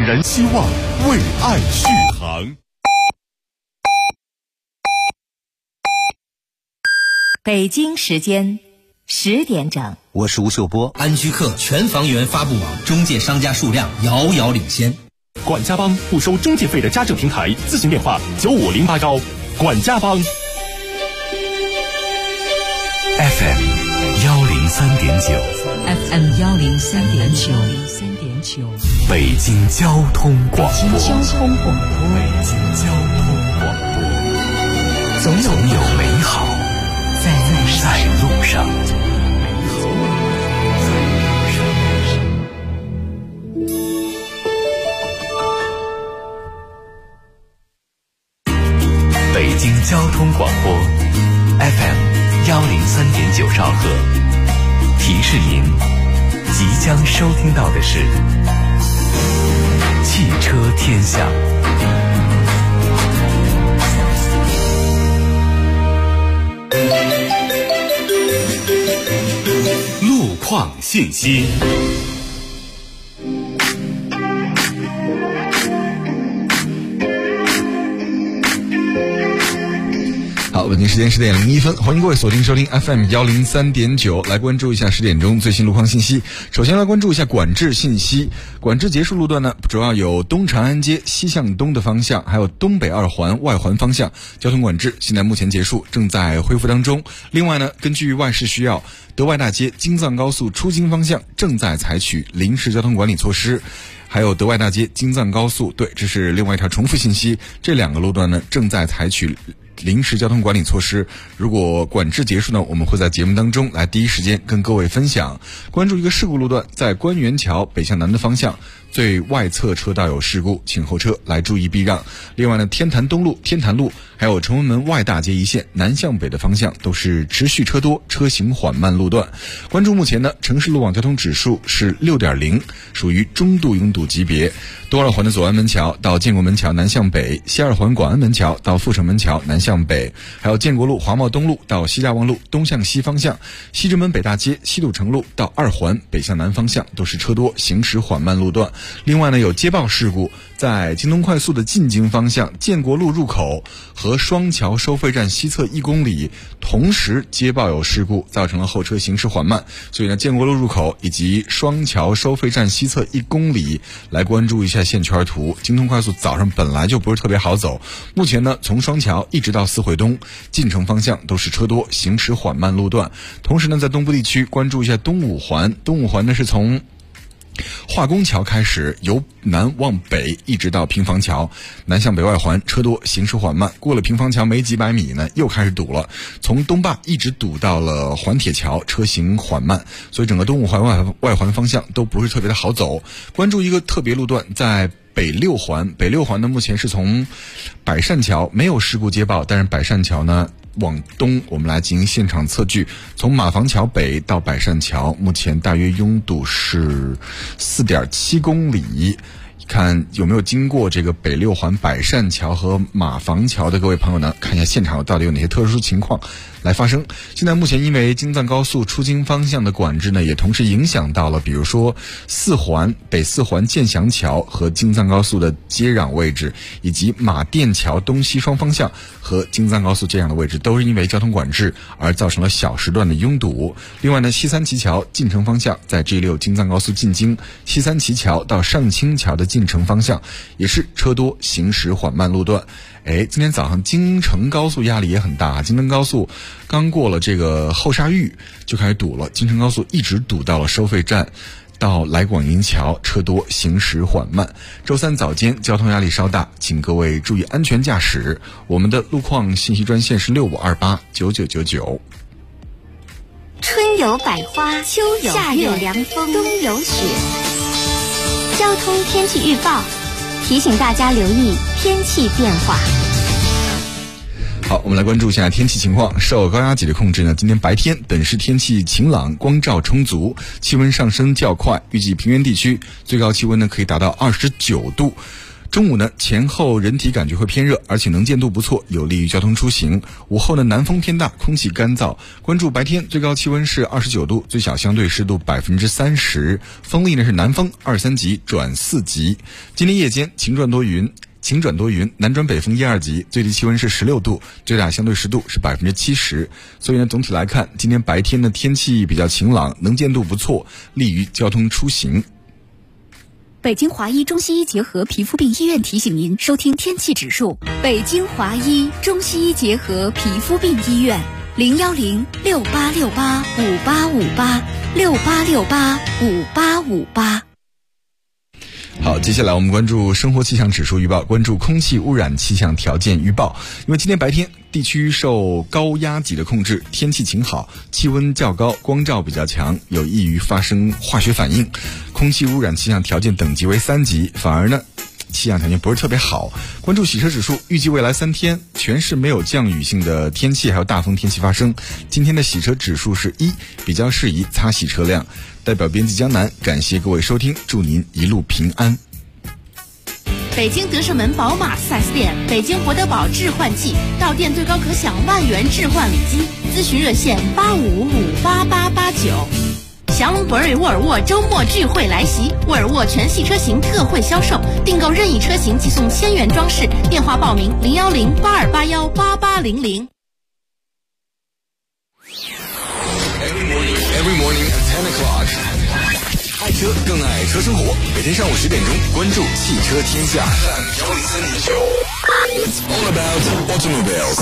燃希望，为爱续航。 北京时间10点整， 我是吴秀波。 安居客全房源发布网中介商家数量遥遥领先。 管家帮不收中介费的家政平台，咨询电话9508管家帮。 FM 103.9 FM 103.9 北京交通广播。 北京交通广播，总有美好在路上。 北京交通广播 FM 103.9兆赫，提示您即将收听到的是汽车天下。 路况信息。 好，北京时间10点01分，欢迎各位锁定收听 FM 103.9，来关注一下10点钟最新路况信息。首先来关注一下管制信息。管制结束路段呢，主要有东长安街西向东的方向，还有东北2环外环方向交通管制，现在目前结束，正在恢复当中。另外呢，根据外事需要，德外大街京藏高速出京方向正在采取临时交通管理措施。还有德外大街京藏高速，对，这是另外一条重复信息。这2个路段呢，正在采取临时交通管理措施。如果管制结束呢，我们会在节目当中来第一时间跟各位分享。关注一个事故路段，在官园桥北向南的方向，最外侧车道有事故，请后车来注意避让。另外呢，天坛东路、天坛路还有崇文门外大街一线南向北的方向都是持续车多，车行缓慢路段。关注目前呢，城市路网交通指数是 6.0， 属于中度拥堵级别。东2环的左安门桥到建国门桥南向北，西2环广安门桥到阜成门桥南向北，还有建国路华贸东路到西大望路东向西方向，西直门北大街西土城路到2环北向南方向都是车多，行驶缓慢路段。另外呢，有接报事故，在京东快速的进京方向建国路入口和双桥收费站西侧1公里同时接报有事故，造成了后车行驶缓慢。所以呢，建国路入口以及双桥收费站西侧1公里来关注一下线圈图。京东快速早上本来就不是特别好走，目前呢，从双桥一直到四惠东进城方向都是车多，行驶缓慢路段。同时呢，在东部地区关注一下东5环，东5环呢是从化工桥开始，由南往北一直到平房桥，南向北外环车多，行驶缓慢。过了平房桥没几百米呢，又开始堵了，从东坝一直堵到了环铁桥，车行缓慢。所以整个东5环外环方向都不是特别的好走。关注一个特别路段，在北6环，北6环呢目前是从百善桥没有事故接报，但是百善桥呢往东，我们来进行现场测距，从马房桥北到百善桥，目前大约拥堵是 4.7 公里。看有没有经过这个北6环百善桥和马房桥的各位朋友呢，看一下现场到底有哪些特殊情况来发生。现在目前因为京藏高速出京方向的管制呢，也同时影响到了比如说4环北4环建祥桥和京藏高速的接壤位置，以及马甸桥东西双方向和京藏高速接壤的位置，都是因为交通管制而造成了小时段的拥堵。另外呢，西三旗桥进城方向在 G6 京藏高速进京，西三旗桥到上清桥的进城方向也是车多，行驶缓慢路段。今天早上京承高速压力也很大，京承高速刚过了这个后沙峪就开始堵了，京承高速一直堵到了收费站到来广营桥，车多，行驶缓慢。周三早间交通压力稍大，请各位注意安全驾驶。我们的路况信息专线是65289999。 春有百花，秋有夏有凉风，冬有雪。交通天气预报提醒大家留意天气变化。 好，我们来关注一下天气情况。受高压脊的控制呢，今天白天本市天气晴朗，光照充足，气温上升较快，预计平原地区最高气温呢可以达到29度。 中午呢，前后人体感觉会偏热，而且能见度不错，有利于交通出行。午后呢，南风偏大，空气干燥。关注白天最高气温是29度，最小相对湿度30%，风力呢是南风2-3级转4级。今天夜间晴转多云，南转北风1、2级，最低气温是16度，最大相对湿度是70%。所以呢，总体来看，今天白天的天气比较晴朗，能见度不错，利于交通出行。 北京华医中西医结合皮肤病医院提醒您收听天气指数。北京华医中西医结合皮肤病医院，010-6868-5858，6868-5858。 好，接下来我们关注生活气象指数预报，关注空气污染气象条件预报。因为今天白天地区受高压脊的控制，天气晴好，气温较高，光照比较强，有益于发生化学反应。空气污染气象条件等级为3级，反而呢气象条件不是特别好。关注洗车指数，预计未来3天全市没有降雨性的天气，还有大风天气发生。今天的洗车指数是1，比较适宜擦洗车辆。代表编辑江南，感谢各位收听，祝您一路平安。 北京德胜门宝马4S店，北京博德堡置换季，到店最高可享万元置换礼金，咨询热线85558889。祥龙博瑞沃尔沃周末聚会来袭，沃尔沃全系车型特惠销售，订购任意车型即送1000元装饰，电话报名010-8281-8800。 Every morning at 10 o'clock， 爱车更爱车生活。每天上午10点钟，关注汽车天下。It's all about automobiles。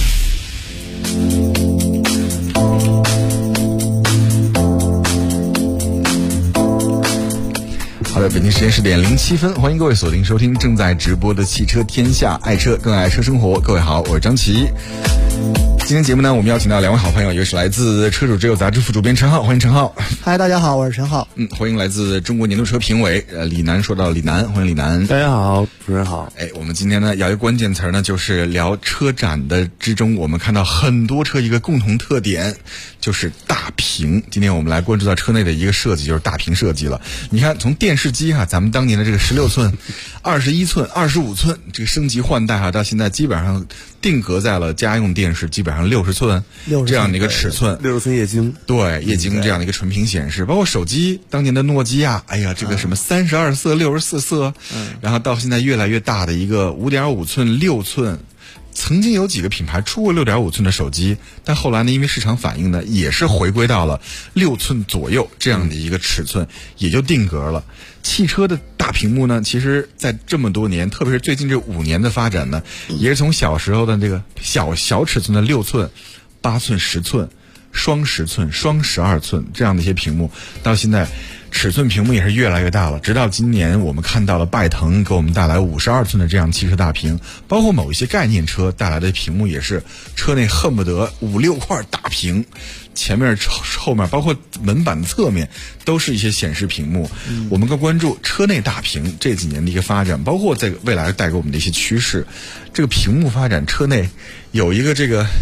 好的，北京时间10点07分，欢迎各位锁定收听正在直播的汽车天下，爱车更爱车生活。各位好，我是张琪。今天节目呢，我们邀请到2位好朋友，一个是来自车主之友杂志副主编陈浩，欢迎陈浩。 嗨，大家好，我是陈浩。 欢迎来自中国年度车评委李楠，说到李楠，欢迎李楠。 大家好，主持人好。 我们今天呢，要一个关键词呢，就是聊车展的之中，我们看到很多车一个共同特点就是大屏。今天我们来关注到车内的一个设计，就是大屏设计了。你看，从电视机咱们当年的这个16寸、21寸、25寸这个升级换代到现在基本上定格在了家用电视基本上60寸这样的一个尺寸 ，60寸液晶， 对，液晶这样的一个纯屏显示，包括手机当年的诺基亚，这个什么32色、64色，然后到现在越来越大的一个5.5寸、6寸。曾经有几个品牌出过6.5寸的手机，但后来呢，因为市场反应呢，也是回归到了6寸左右这样的一个尺寸，也就定格了。汽车的大屏幕呢，其实在这么多年，特别是最近这5年的发展呢，也是从小时候的这个小尺寸的6寸、8寸、10寸、双10寸、双12寸这样的一些屏幕，到现在尺寸屏幕也是越来越大了，直到今年我们看到了拜腾给我们带来52寸的这样汽车大屏，包括某一些概念车带来的屏幕也是车内恨不得5-6块大屏，前面后面包括门板的侧面都是一些显示屏幕。我们更关注车内大屏这几年的一个发展，包括在未来带给我们的一些趋势。这个屏幕发展，车内有一个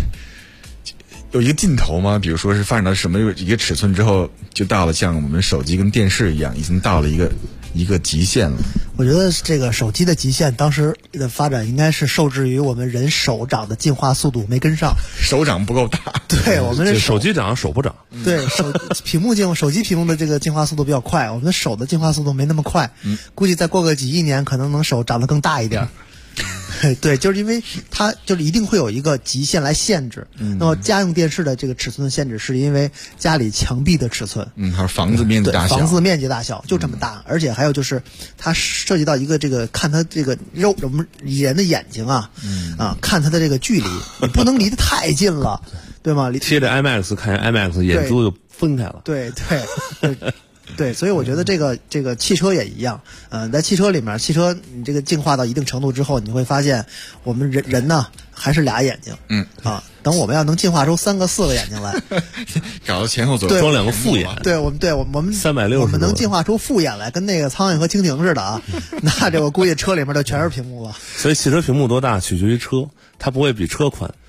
尽头吗？比如说是发展到什么一个尺寸之后，就到了像我们手机跟电视一样，已经到了一个极限了。 我觉得这个手机的极限，当时的发展应该是受制于我们人手掌的进化速度没跟上， 手掌不够大。 对，我们这手机长手不长。 对，手机屏幕的这个进化速度比较快，我们的手的进化速度没那么快。估计再过个几亿年，可能手长得更大一点。对，就是因为它就是一定会有一个极限来限制。那么家用电视的这个尺寸的限制，是因为家里墙壁的尺寸， 还是房子面积大小， 房子面积大小就这么大。而且还有就是它涉及到一个这个看它这个我们人的眼睛看它的这个距离，你不能离得太近了，对吗？ 贴着 IMAX 看 IMAX， 眼珠就分开了。 对。对，所以我觉得这个汽车也一样。在汽车里面，你这个进化到一定程度之后，你会发现我们人呢还是俩眼睛。等我们要能进化出3个、4个眼睛来， 搞到前后左右装2个副眼。 对，我们 360， 我们能进化出副眼来，跟那个苍蝇和蜻蜓似的啊。那这我估计车里面就全是屏幕了。 所以汽车屏幕多大取决于车，它不会比车宽。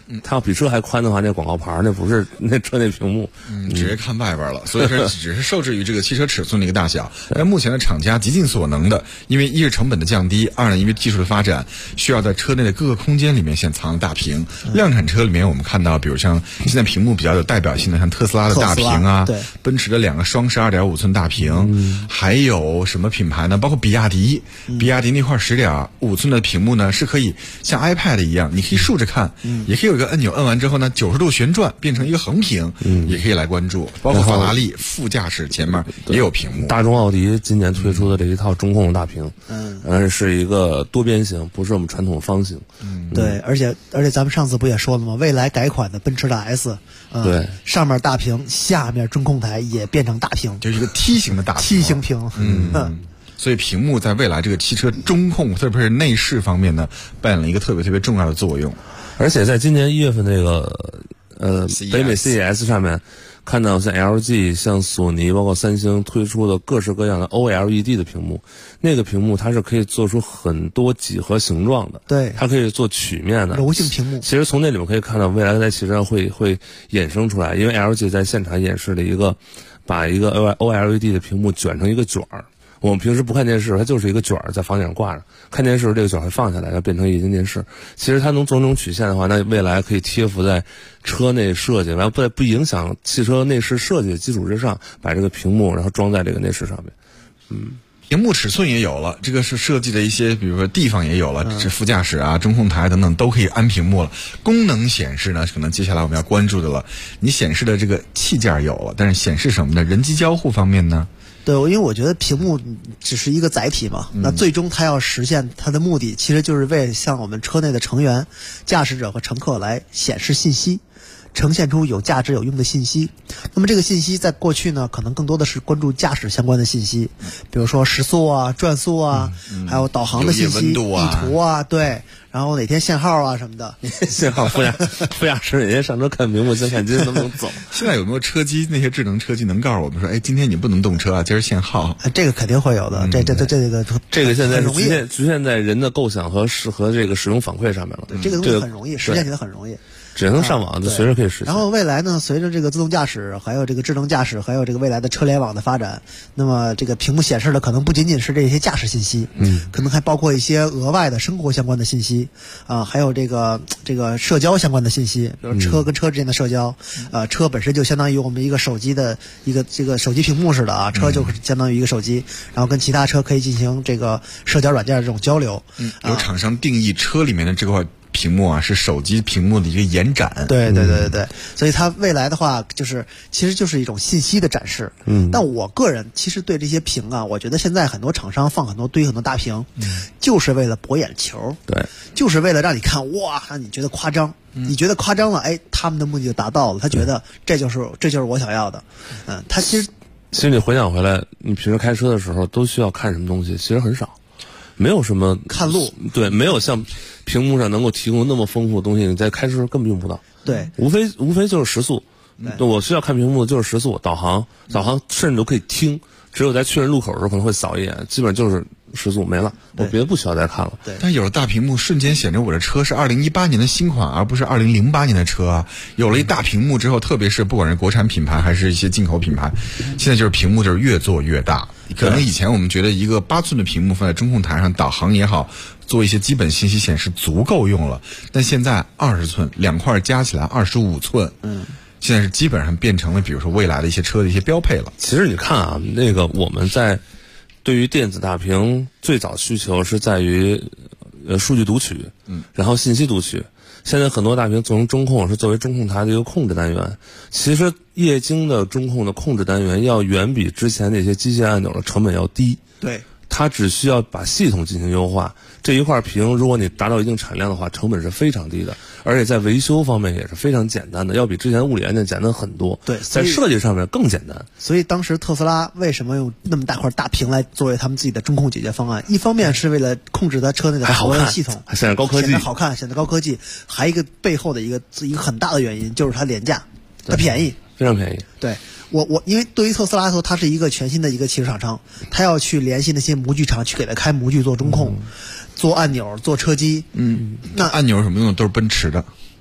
它要比这还宽的话，那广告牌那不是那车内屏幕， 直接看外边了。所以说只是受制于这个汽车尺寸的一个大小。但目前的厂家极尽所能的，因为一是成本的降低，二呢因为技术的发展，需要在车内的各个空间里面现藏大屏。量产车里面我们看到，比如像现在屏幕比较有代表性的，像特斯拉的大屏啊， 对， 奔驰的2个双10 2.5寸大屏，还有什么品牌呢？包括比亚迪，比亚迪那块10.5寸的屏幕呢，是可以像 iPad 一样，你可以竖着看，也可以有一个按钮，摁完之后呢90度旋转变成一个横屏，也可以来关注。包括法拉利副驾驶前面也有屏幕。 大众奥迪今年推出的这一套中控大屏，是一个多边形，不是我们传统方形。 对，而且咱们上次不也说了吗？未来改款的奔驰的 S， 对， 上面大屏，下面中控台也变成大屏， 就是一个梯形的大屏， 梯形屏。 所以屏幕在未来这个汽车中控，特别是内饰方面呢，扮演了一个特别重要的作用。 而且在今年1月份那个北美 CES 上面，看到像 LG、像索尼、包括三星推出的各式各样的 OLED 的屏幕，那个屏幕它是可以做出很多几何形状的， 对， 它可以做曲面的柔性屏幕。 其实从那里面可以看到，未来在汽车上会衍生出来，因为 LG 在现场演示了一个把一个 OLED 的屏幕卷成一个卷儿。我们平时不看电视，它就是一个卷儿在房顶上挂着。看电视这个卷会放下来，要变成液晶电视。其实它能做这种曲线的话，那未来可以贴附在车内设计，然后不影响汽车内饰设计的基础之上，把这个屏幕然后装在这个内饰上面。 屏幕尺寸也有了，这个是设计的一些，比如说地方也有了，这副驾驶啊、中控台等等都可以安屏幕了。功能显示呢，可能接下来我们要关注的了。你显示的这个器件有了，但是显示什么呢？人机交互方面呢？ 对，因为我觉得屏幕只是一个载体嘛，那最终它要实现它的目的，其实就是为向我们车内的成员、驾驶者和乘客来显示信息，呈现出有价值有用的信息。那么这个信息在过去呢，可能更多的是关注驾驶相关的信息，比如说时速啊、转速啊，还有导航的信息、地图啊，对，然后哪天限号啊什么的。 限号副驾驶哪天上车看屏幕，先看今天能不能走。 现在有没有车机那些智能车机能告诉我们说，哎，今天你不能动车啊，今儿限号？ 这个肯定会有的，这个现在是局限在人的构想和这个使用反馈上面了。 这个东西很容易实现起来，很容易。 只能上网，就随时可以实现。 然后未来呢，随着这个自动驾驶，还有这个智能驾驶，还有这个未来的车联网的发展，那么这个屏幕显示的可能不仅仅是这些驾驶信息，可能还包括一些额外的生活相关的信息啊，还有这个社交相关的信息，比如车跟车之间的社交，车本身就相当于我们一个手机的这个手机屏幕似的啊，车就相当于一个手机，然后跟其他车可以进行这个社交软件的这种交流。 有厂商定义车里面的这块屏幕啊，是手机屏幕的一个延展。 对，所以它未来的话，其实就是一种信息的展示。但我个人其实对这些屏啊，我觉得现在很多厂商放很多大屏，就是为了博眼球。 对，就是为了让你看哇，让你觉得夸张。你觉得夸张了，哎，他们的目的就达到了。他觉得这就是我想要的。他其实你回想回来，你平时开车的时候都需要看什么东西？其实很少。没有什么看路， 对，没有像屏幕上能够提供那么丰富的东西，你在开车时候根本用不到。 对， 无非就是时速。我需要看屏幕的就是时速、导航甚至都可以听。只有在确认路口的时候可能会扫一眼，基本上就是时速没了，我别的不需要再看了。 对， 但有了大屏幕，瞬间显着我的车是2018年的新款，而不是2008年的车啊！有了一大屏幕之后，特别是不管是国产品牌还是一些进口品牌，现在就是屏幕就是越做越大。可能以前我们觉得一个8寸的屏幕放在中控台上，导航也好，做一些基本信息显示足够用了。但现在20寸2块加起来25寸，现在是基本上变成了比如说未来的一些车的一些标配了。 其实你看啊，那个我们在对于电子大屏最早需求是在于数据读取，然后信息读取。现在很多大屏做成中控，是作为中控台的一个控制单元。其实液晶的中控的控制单元要远比之前那些机械按钮的成本要低。 对， 它只需要把系统进行优化。这一块屏，如果你达到一定产量的话，成本是非常低的，而且在维修方面也是非常简单的，要比之前物理按键简单很多。 对， 在设计上面更简单。 所以当时特斯拉为什么用那么大块大屏来作为他们自己的中控解决方案？一方面是为了控制它车内的所有系统， 还显得高科技， 显得好看，显得高科技。还一个背后的一个很大的原因就是它廉价，它便宜， 非常便宜。 对。我因为对于特斯拉来说，它是一个全新的一个汽车厂商，它要去联系那些模具厂，去给它开模具做中控，做按钮，做车机。 那按钮什么用的都是奔驰的。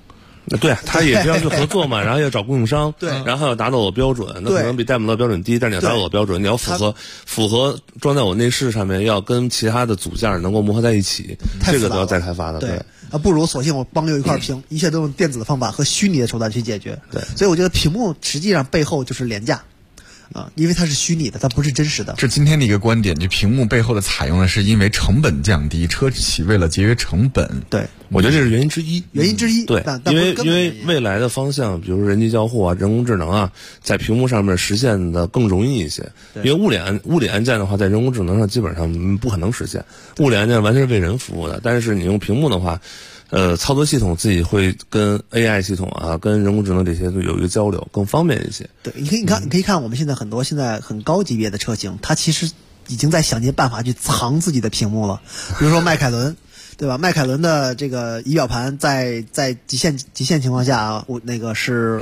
对，他也这样去合作嘛，然后要找供应商， 对， 然后要达到我标准，那可能比戴姆勒标准低，但是你要达到我标准，你要符合装在我内饰上面，要跟其他的组件能够磨合在一起，这个都要再开发的。对啊，不如索性我帮留一块屏，一切都用电子的方法和虚拟的手段去解决。 对， 所以我觉得屏幕实际上背后就是廉价。啊，因为它是虚拟的，它不是真实的。 这今天的一个观点，就屏幕背后的采用的是因为成本降低，车企为了节约成本。 对， 我觉得这是原因之一。对，因为未来的方向，比如人机交互啊、人工智能啊，在屏幕上面实现的更容易一些。因为物理按键的话，在人工智能上基本上不可能实现，物理按键完全是为人服务的。但是你用屏幕的话，操作系统自己会跟 AI 系统啊、跟人工智能这些有一个交流，更方便一些。 对，你可以看我们现在很多很高级别的车型，它其实已经在想尽办法去藏自己的屏幕了。比如说迈凯伦，对吧？迈凯伦的这个仪表盘在极限情况下，那个是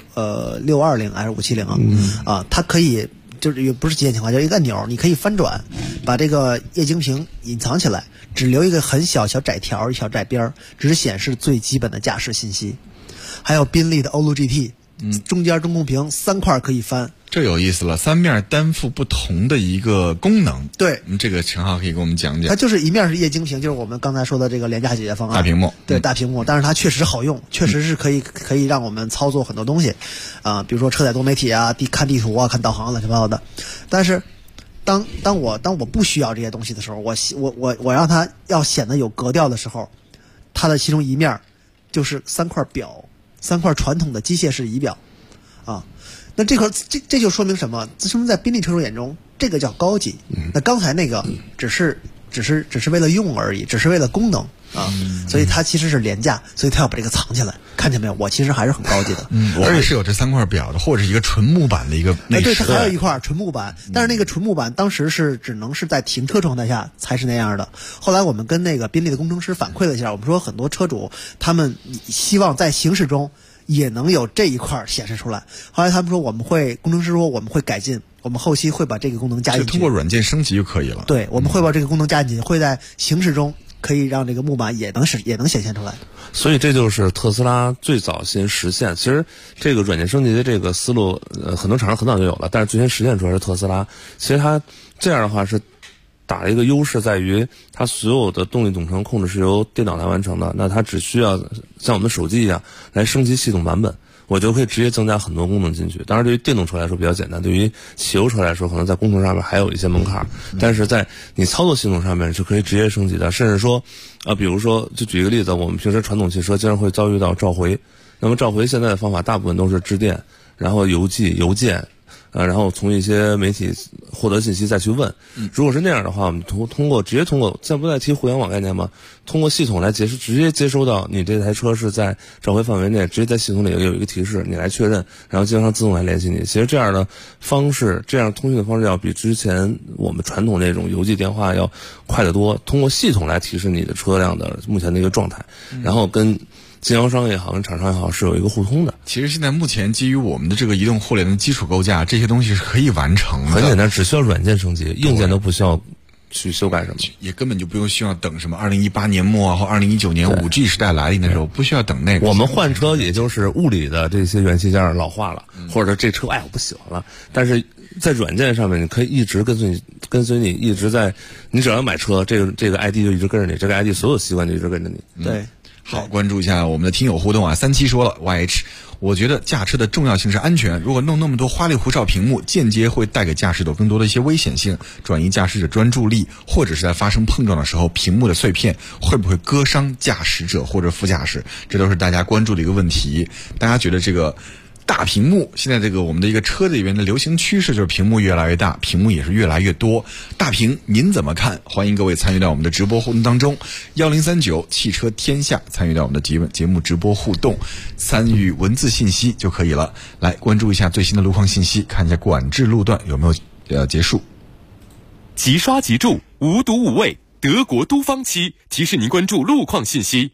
620还是570啊？它可以。就是也不是极限情况，就是一个按钮，你可以翻转，把这个液晶屏隐藏起来，只留一个很小窄条、小窄边，只显示最基本的驾驶信息。还有宾利的欧陆 GT，中间中控屏3块可以翻， 这有意思了，三面担负不同的一个功能。 对， 这个陈浩可以给我们讲讲。 它就是一面是液晶屏，就是我们刚才说的这个廉价解决方案， 大屏幕。 对，大屏幕，但是它确实好用，确实是可以让我们操作很多东西，比如说车载多媒体啊、看地图啊、看导航乱七八糟的。但是当我不需要这些东西的时候，我让它要显得有格调的时候，它的其中一面就是3块表，3块传统的机械式仪表，啊。那这就说明什么？说明在宾利车主眼中，这个叫高级。那刚才那个只是为了用而已，只是为了功能啊，所以它其实是廉价，所以它要把这个藏起来。看见没有？我其实还是很高级的。 而且是有这3块表的，或者是一个纯木板的一个内饰。 对，它还有一块纯木板，但是那个纯木板当时是只能是在停车状态下才是那样的。后来我们跟那个宾利的工程师反馈了一下，我们说很多车主他们希望在行驶中也能有这一块显示出来。后来他们说工程师说我们会改进，我们后期会把这个功能加进去， 通过软件升级就可以了。 对，我们会把这个功能加进去，会在行驶中可以让这个木板也能显现出来。 所以这就是特斯拉最早先实现。其实这个软件升级的这个思路，很多厂商很早就有了，但是最先实现出来是特斯拉。其实它这样的话是打了一个优势，在于它所有的动力总成控制是由电脑来完成的，那它只需要像我们的手机一样来升级系统版本，我就可以直接增加很多功能进去。当然对于电动车来说比较简单，对于汽油车来说可能在工程上面还有一些门槛，但是在你操作系统上面是可以直接升级的。甚至说比如说就举一个例子，我们平时传统汽车经常会遭遇到召回，那么召回现在的方法大部分都是致电，然后邮件然后从一些媒体获得信息再去问。如果是那样的话，我们直接通过现在不再提互联网概念吗？通过系统来直接接收到你这台车是在召回范围内，直接在系统里有一个提示，你来确认，然后经销商自动来联系你。其实这样的方式，这样通讯的方式要比之前我们传统那种邮寄电话要快得多。通过系统来提示你的车辆的目前的一个状态，然后跟经销商也好，跟厂商也好，是有一个互通的。 其实现在目前基于我们的这个移动互联的基础构架，这些东西是可以完成的。 很简单，只需要软件升级，硬件都不需要去修改什么， 也根本就不用需要等什么2018年末或2019年5G 时代来临的时候，不需要等那个。 我们换车也就是物理的这些元器件老化了，或者这车我不喜欢了，但是在软件上面你可以一直跟随你，一直在你只要买车，这个 ID 就一直跟着你，这个 ID 所有习惯就一直跟着你。 对。 好，关注一下我们的听友互动啊。37说了 YH， 我觉得驾车的重要性是安全，如果弄那么多花里胡哨屏幕，间接会带给驾驶者更多的一些危险性，转移驾驶者专注力，或者是在发生碰撞的时候，屏幕的碎片会不会割伤驾驶者或者副驾驶，这都是大家关注的一个问题。大家觉得这个大屏幕，现在这个我们的一个车里面的流行趋势就是屏幕越来越大，屏幕也是越来越多。大屏您怎么看？欢迎各位参与到我们的直播互动当中，1039汽车天下参与到我们的节目直播互动，参与文字信息就可以了。来关注一下最新的路况信息，看一下管制路段有没有结束。 即刷即注，无毒无畏，德国都方漆提示您关注路况信息。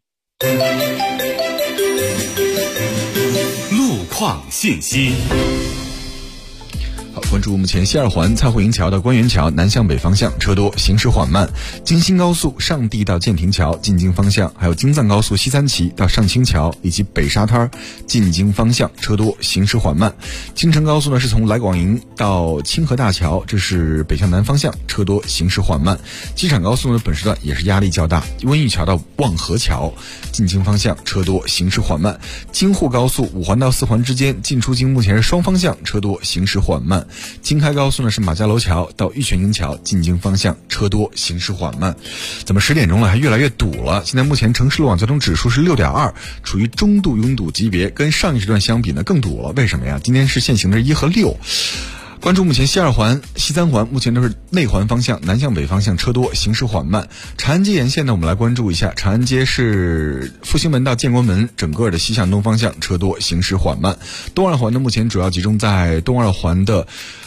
路况信息。 好，关注目前西二环蔡慧营桥到官园桥南向北方向车多，行驶缓慢；京新高速上地到建亭桥进京方向，还有京藏高速西三旗到上清桥以及北沙滩进京方向车多，行驶缓慢；京承高速呢是从来广营到清河大桥，这是北向南方向车多，行驶缓慢；机场高速呢本时段也是压力较大，温榆桥到望河桥进京方向车多，行驶缓慢；京沪高速五环到四环之间进出京目前是双方向车多，行驶缓慢。京开高速呢是马家楼桥到玉泉营桥进京方向车多，行驶缓慢。怎么10点钟了还越来越堵了？现在目前城市路网交通指数是6.2，处于中度拥堵级别，跟上一时段相比呢更堵了。为什么呀？今天是限行的1和6。关注目前西二环、西三环目前都是内环方向南向北方向车多，行驶缓慢。长安街沿线呢，我们来关注一下，长安街是复兴门到建国门整个的西向东方向车多，行驶缓慢。东二环呢，目前主要集中在东二环的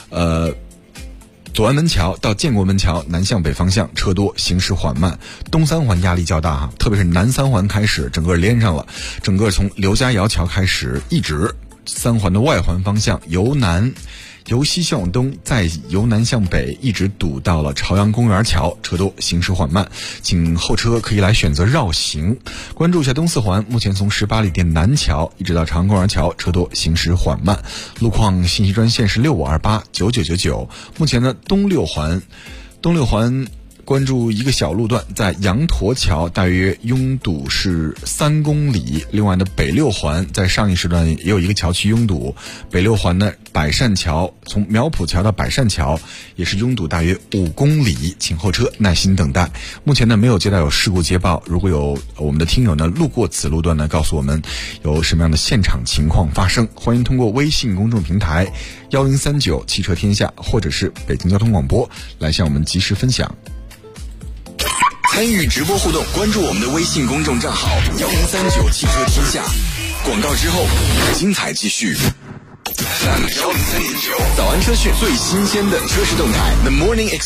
左安门桥到建国门桥南向北方向车多，行驶缓慢。东三环压力较大哈，特别是南三环开始整个连上了，整个从刘家窑桥开始一直三环的外环方向由西向东，再由南向北一直堵到了朝阳公园桥，车多，行驶缓慢，请后车可以来选择绕行。关注一下东四环，目前从18里店南桥一直到朝阳公园桥，车多，行驶缓慢。路况信息专线是65289999。目前呢，东六环关注一个小路段，在羊驼桥大约拥堵是3公里。另外呢，北六环在上一时段也有一个桥区拥堵，北六环呢百善桥从苗圃桥到百善桥也是拥堵大约5公里，请后车耐心等待。目前呢没有接到有事故接报，如果有我们的听友呢路过此路段呢，告诉我们有什么样的现场情况发生，欢迎通过微信公众平台1039汽车天下或者是北京交通广播来向我们及时分享。 参与直播互动，关注我们的微信公众账号1039汽车天下。广告之后，精彩继续。FM 103.9，早安车讯，最新鲜的车市动态。The Morning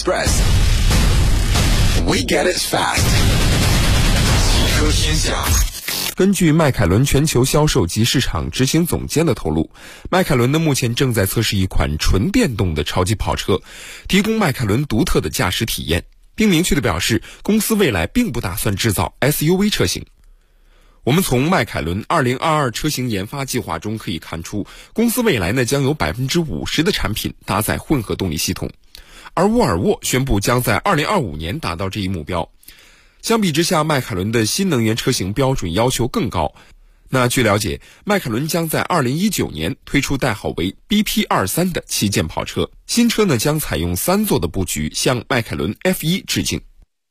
Express，We get it fast。汽车天下。 根据迈凯伦全球销售及市场执行总监的透露，迈凯伦呢目前正在测试一款纯电动的超级跑车，提供迈凯伦独特的驾驶体验，并明确地表示，公司未来并不打算制造 SUV 车型。我们从迈凯伦2022车型研发计划中可以看出，公司未来呢将有 50% 的产品搭载混合动力系统，而沃尔沃宣布将在2025年达到这一目标。相比之下，迈凯伦的新能源车型标准要求更高。那据了解，迈凯伦将在2019年推出代号为 BP23 的旗舰跑车，新车呢将采用3座的布局，向迈凯伦 F1 致敬。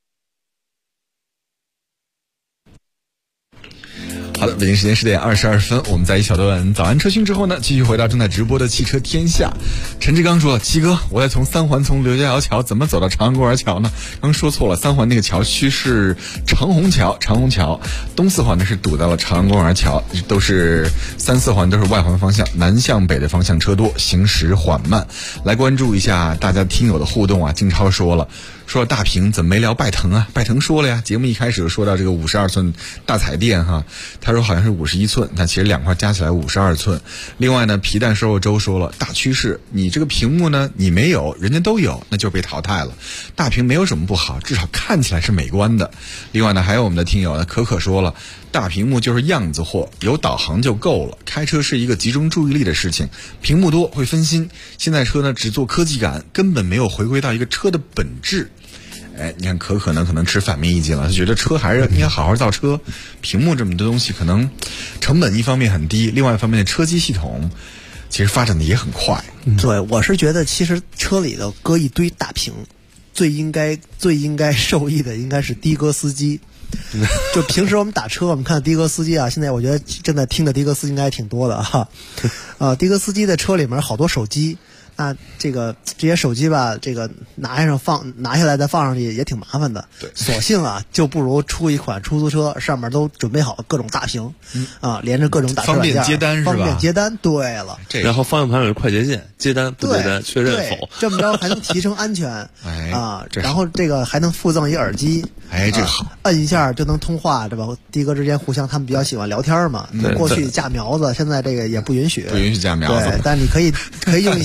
好的，北京时间10点22分，我们在一小段早安车讯之后呢，继续回到正在直播的汽车天下。陈志刚说，七哥，我在从3环从刘家窑桥怎么走到朝阳公园桥呢？刚说错了，3环那个桥区是长虹桥，东4环呢是堵到了朝阳公园桥，都是3、4环都是外环方向，南向北的方向车多，行驶缓慢。来关注一下大家听友的互动啊，金超说了大屏怎么没聊拜腾啊？拜腾说了呀，节目一开始说到这个52寸大彩电哈，他说好像是51寸，但其实2块加起来52寸。另外呢，皮蛋瘦肉粥说了，大趋势，你这个屏幕呢你没有，人家都有，那就被淘汰了。大屏没有什么不好，至少看起来是美观的。另外呢，还有我们的听友呢，可可说了，大屏幕就是样子货，有导航就够了。开车是一个集中注意力的事情，屏幕多会分心。现在车呢只做科技感，根本没有回归到一个车的本质。你看可可呢可能持反面意见了，他觉得车还是应该好好造车，屏幕这么多东西可能成本一方面很低，另外一方面的车机系统其实发展的也很快。 对，我是觉得其实车里头搁一堆大屏，最应该受益的应该是的哥司机。就平时我们打车，我们看的哥司机啊，现在我觉得正在听的的哥司机应该挺多的哈。的哥司机的车里面好多手机。那这些手机吧，这个拿下来再放上去也挺麻烦的。对，索性啊，就不如出一款出租车，上面都准备好了各种大屏，连着各种打车软件， 方便接单是吧？ 方便接单，对了。 然后方向盘有快捷键，接单不接单确认否。 这么着还能提升安全然后这个还能附赠一耳机， 这好， 摁一下就能通话，对吧？的哥之间互相他们比较喜欢聊天嘛。过去架苗子，现在这个也不允许， 架苗子。 对，但你可以用一些其他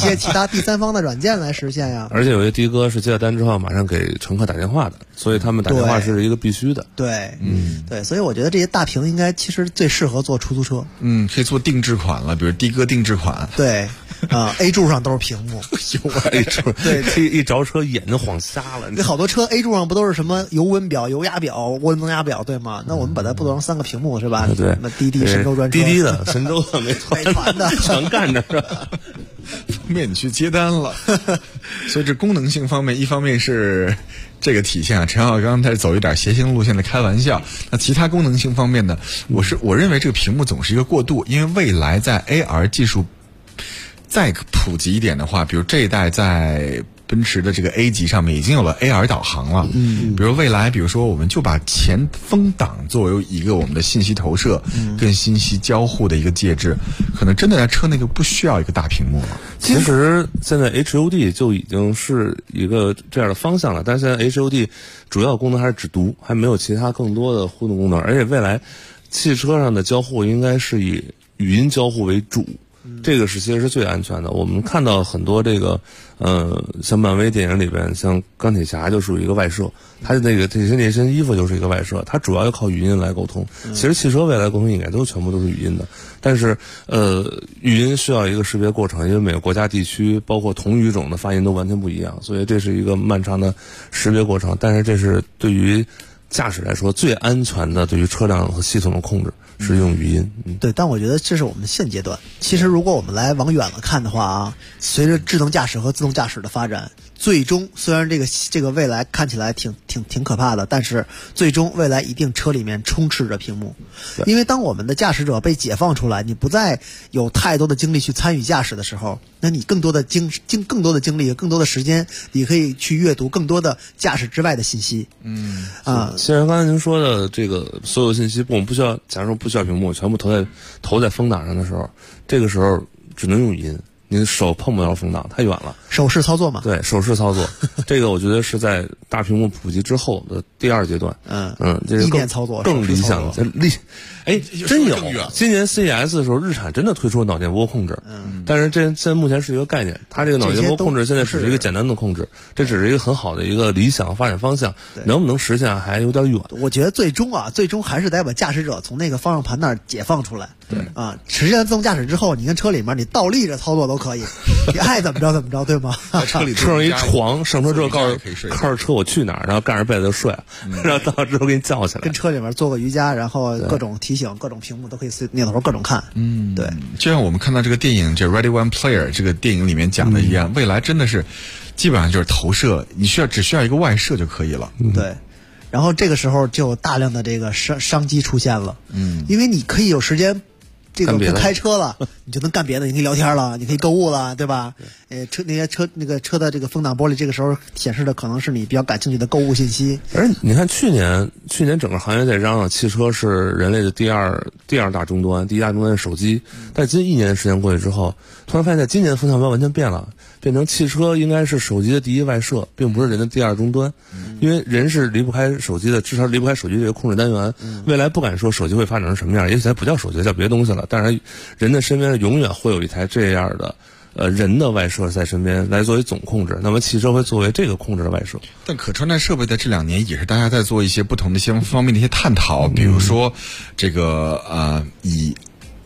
加第三方的软件来实现呀。 而且有些的哥是接到单之后马上给乘客打电话的，所以他们打电话是一个必须的。 对，对，所以我觉得这些大屏应该其实最适合做出租车。 可以做定制款了，比如的哥定制款。 对。A 柱上都是屏幕， 有 A 柱， 对， 一着车眼睛晃瞎了。 那好多车 A 柱上不都是什么油温表、油压表、涡轮增压表，对吗？那我们把它布成3个屏幕是吧？ 对， 那滴滴、神州专车， 滴滴的、神州的、美团的， 全干着是吧？ 方便你去接单了。所以这功能性方面，一方面是这个体现啊，陈浩刚才走一点谐星路线的开玩笑。那其他功能性方面呢？我认为这个屏幕总是一个过渡，因为未来在 AR 技术再普及一点的话，比如这一代在奔驰的这个 A 级上面已经有了 AR 导航了。比如未来，比如说我们就把前风挡作为一个我们的信息投射跟信息交互的一个介质，可能真的在车内就不需要一个大屏幕了。 其实现在 HUD 就已经是一个这样的方向了，但是现在 HUD 主要功能还是只读，还没有其他更多的互动功能，而且未来汽车上的交互应该是以语音交互为主。这个其实是最安全的。我们看到很多这个，像漫威电影里边，像钢铁侠就属于一个外设，他的那身衣服就是一个外设，他主要要靠语音来沟通。其实汽车未来沟通应该全部都是语音的，但是语音需要一个识别过程，因为每个国家地区包括同语种的发音都完全不一样，所以这是一个漫长的识别过程。但是这是对于驾驶来说最安全的，对于车辆和系统的控制是用语音。 对，但我觉得这是我们现阶段。其实如果我们来往远了看的话啊，随着智能驾驶和自动驾驶的发展，最终虽然这个未来看起来挺可怕的，但是最终未来一定车里面充斥着屏幕。因为当我们的驾驶者被解放出来，你不再有太多的精力去参与驾驶的时候，那你更多的精力、更多的时间，你可以去阅读更多的驾驶之外的信息。 其实刚才您说的这个所有信息，我们不需要，假如说不需要屏幕，全部投在风挡上的时候，这个时候只能用语音。你手碰不着风挡，太远了。 手势操作嘛？ 对，手势操作，这个我觉得是在大屏幕普及之后的第2阶段。这是意念操作更理想的。真有。今年 CES 的时候，日产真的推出了脑电波控制。但是现在目前是一个概念，它这个脑电波控制现在只是一个简单的控制，这只是一个很好的一个理想发展方向，能不能实现还有点远。 我觉得最终还是得把驾驶者从那个方向盘那儿解放出来。 对啊，实现自动驾驶之后，你跟车里面你倒立着操作都可以，你爱怎么着怎么着，对吗？ 车上一床，上车之后靠着车我去哪儿，然后盖着被子就睡，然后到之后给你叫起来， 跟车里面做个瑜伽，然后各种提醒、各种屏幕都可以扭头各种看。对， 就像我们看到这个电影《Ready One Player》这个电影里面讲的一样，未来真的是基本上就是投射，你只需要一个外设就可以了。 对。然后这个时候就有大量的这个商机出现了。因为你可以有时间。这个不开车了，你就能干别的，你可以聊天了，你可以购物了，对吧？那个车的这个风挡玻璃，这个时候显示的可能是你比较感兴趣的购物信息。 而你看去年整个行业在嚷嚷汽车是人类的第二大终端，第一大终端是手机。但近1年的时间过去之后，突然发现在今年的风向标完全变了，变成汽车应该是手机的第一外设，并不是人的第2终端。因为人是离不开手机的，至少离不开手机这个控制单元。未来不敢说手机会发展成什么样，也许它不叫手机，叫别的东西了。但是人的身边永远会有一台这样的人的外设在身边来作为总控制，那么汽车会作为这个控制的外设。 但可穿戴设备在这2年也是大家在做一些不同的方面的一些探讨，比如说这个以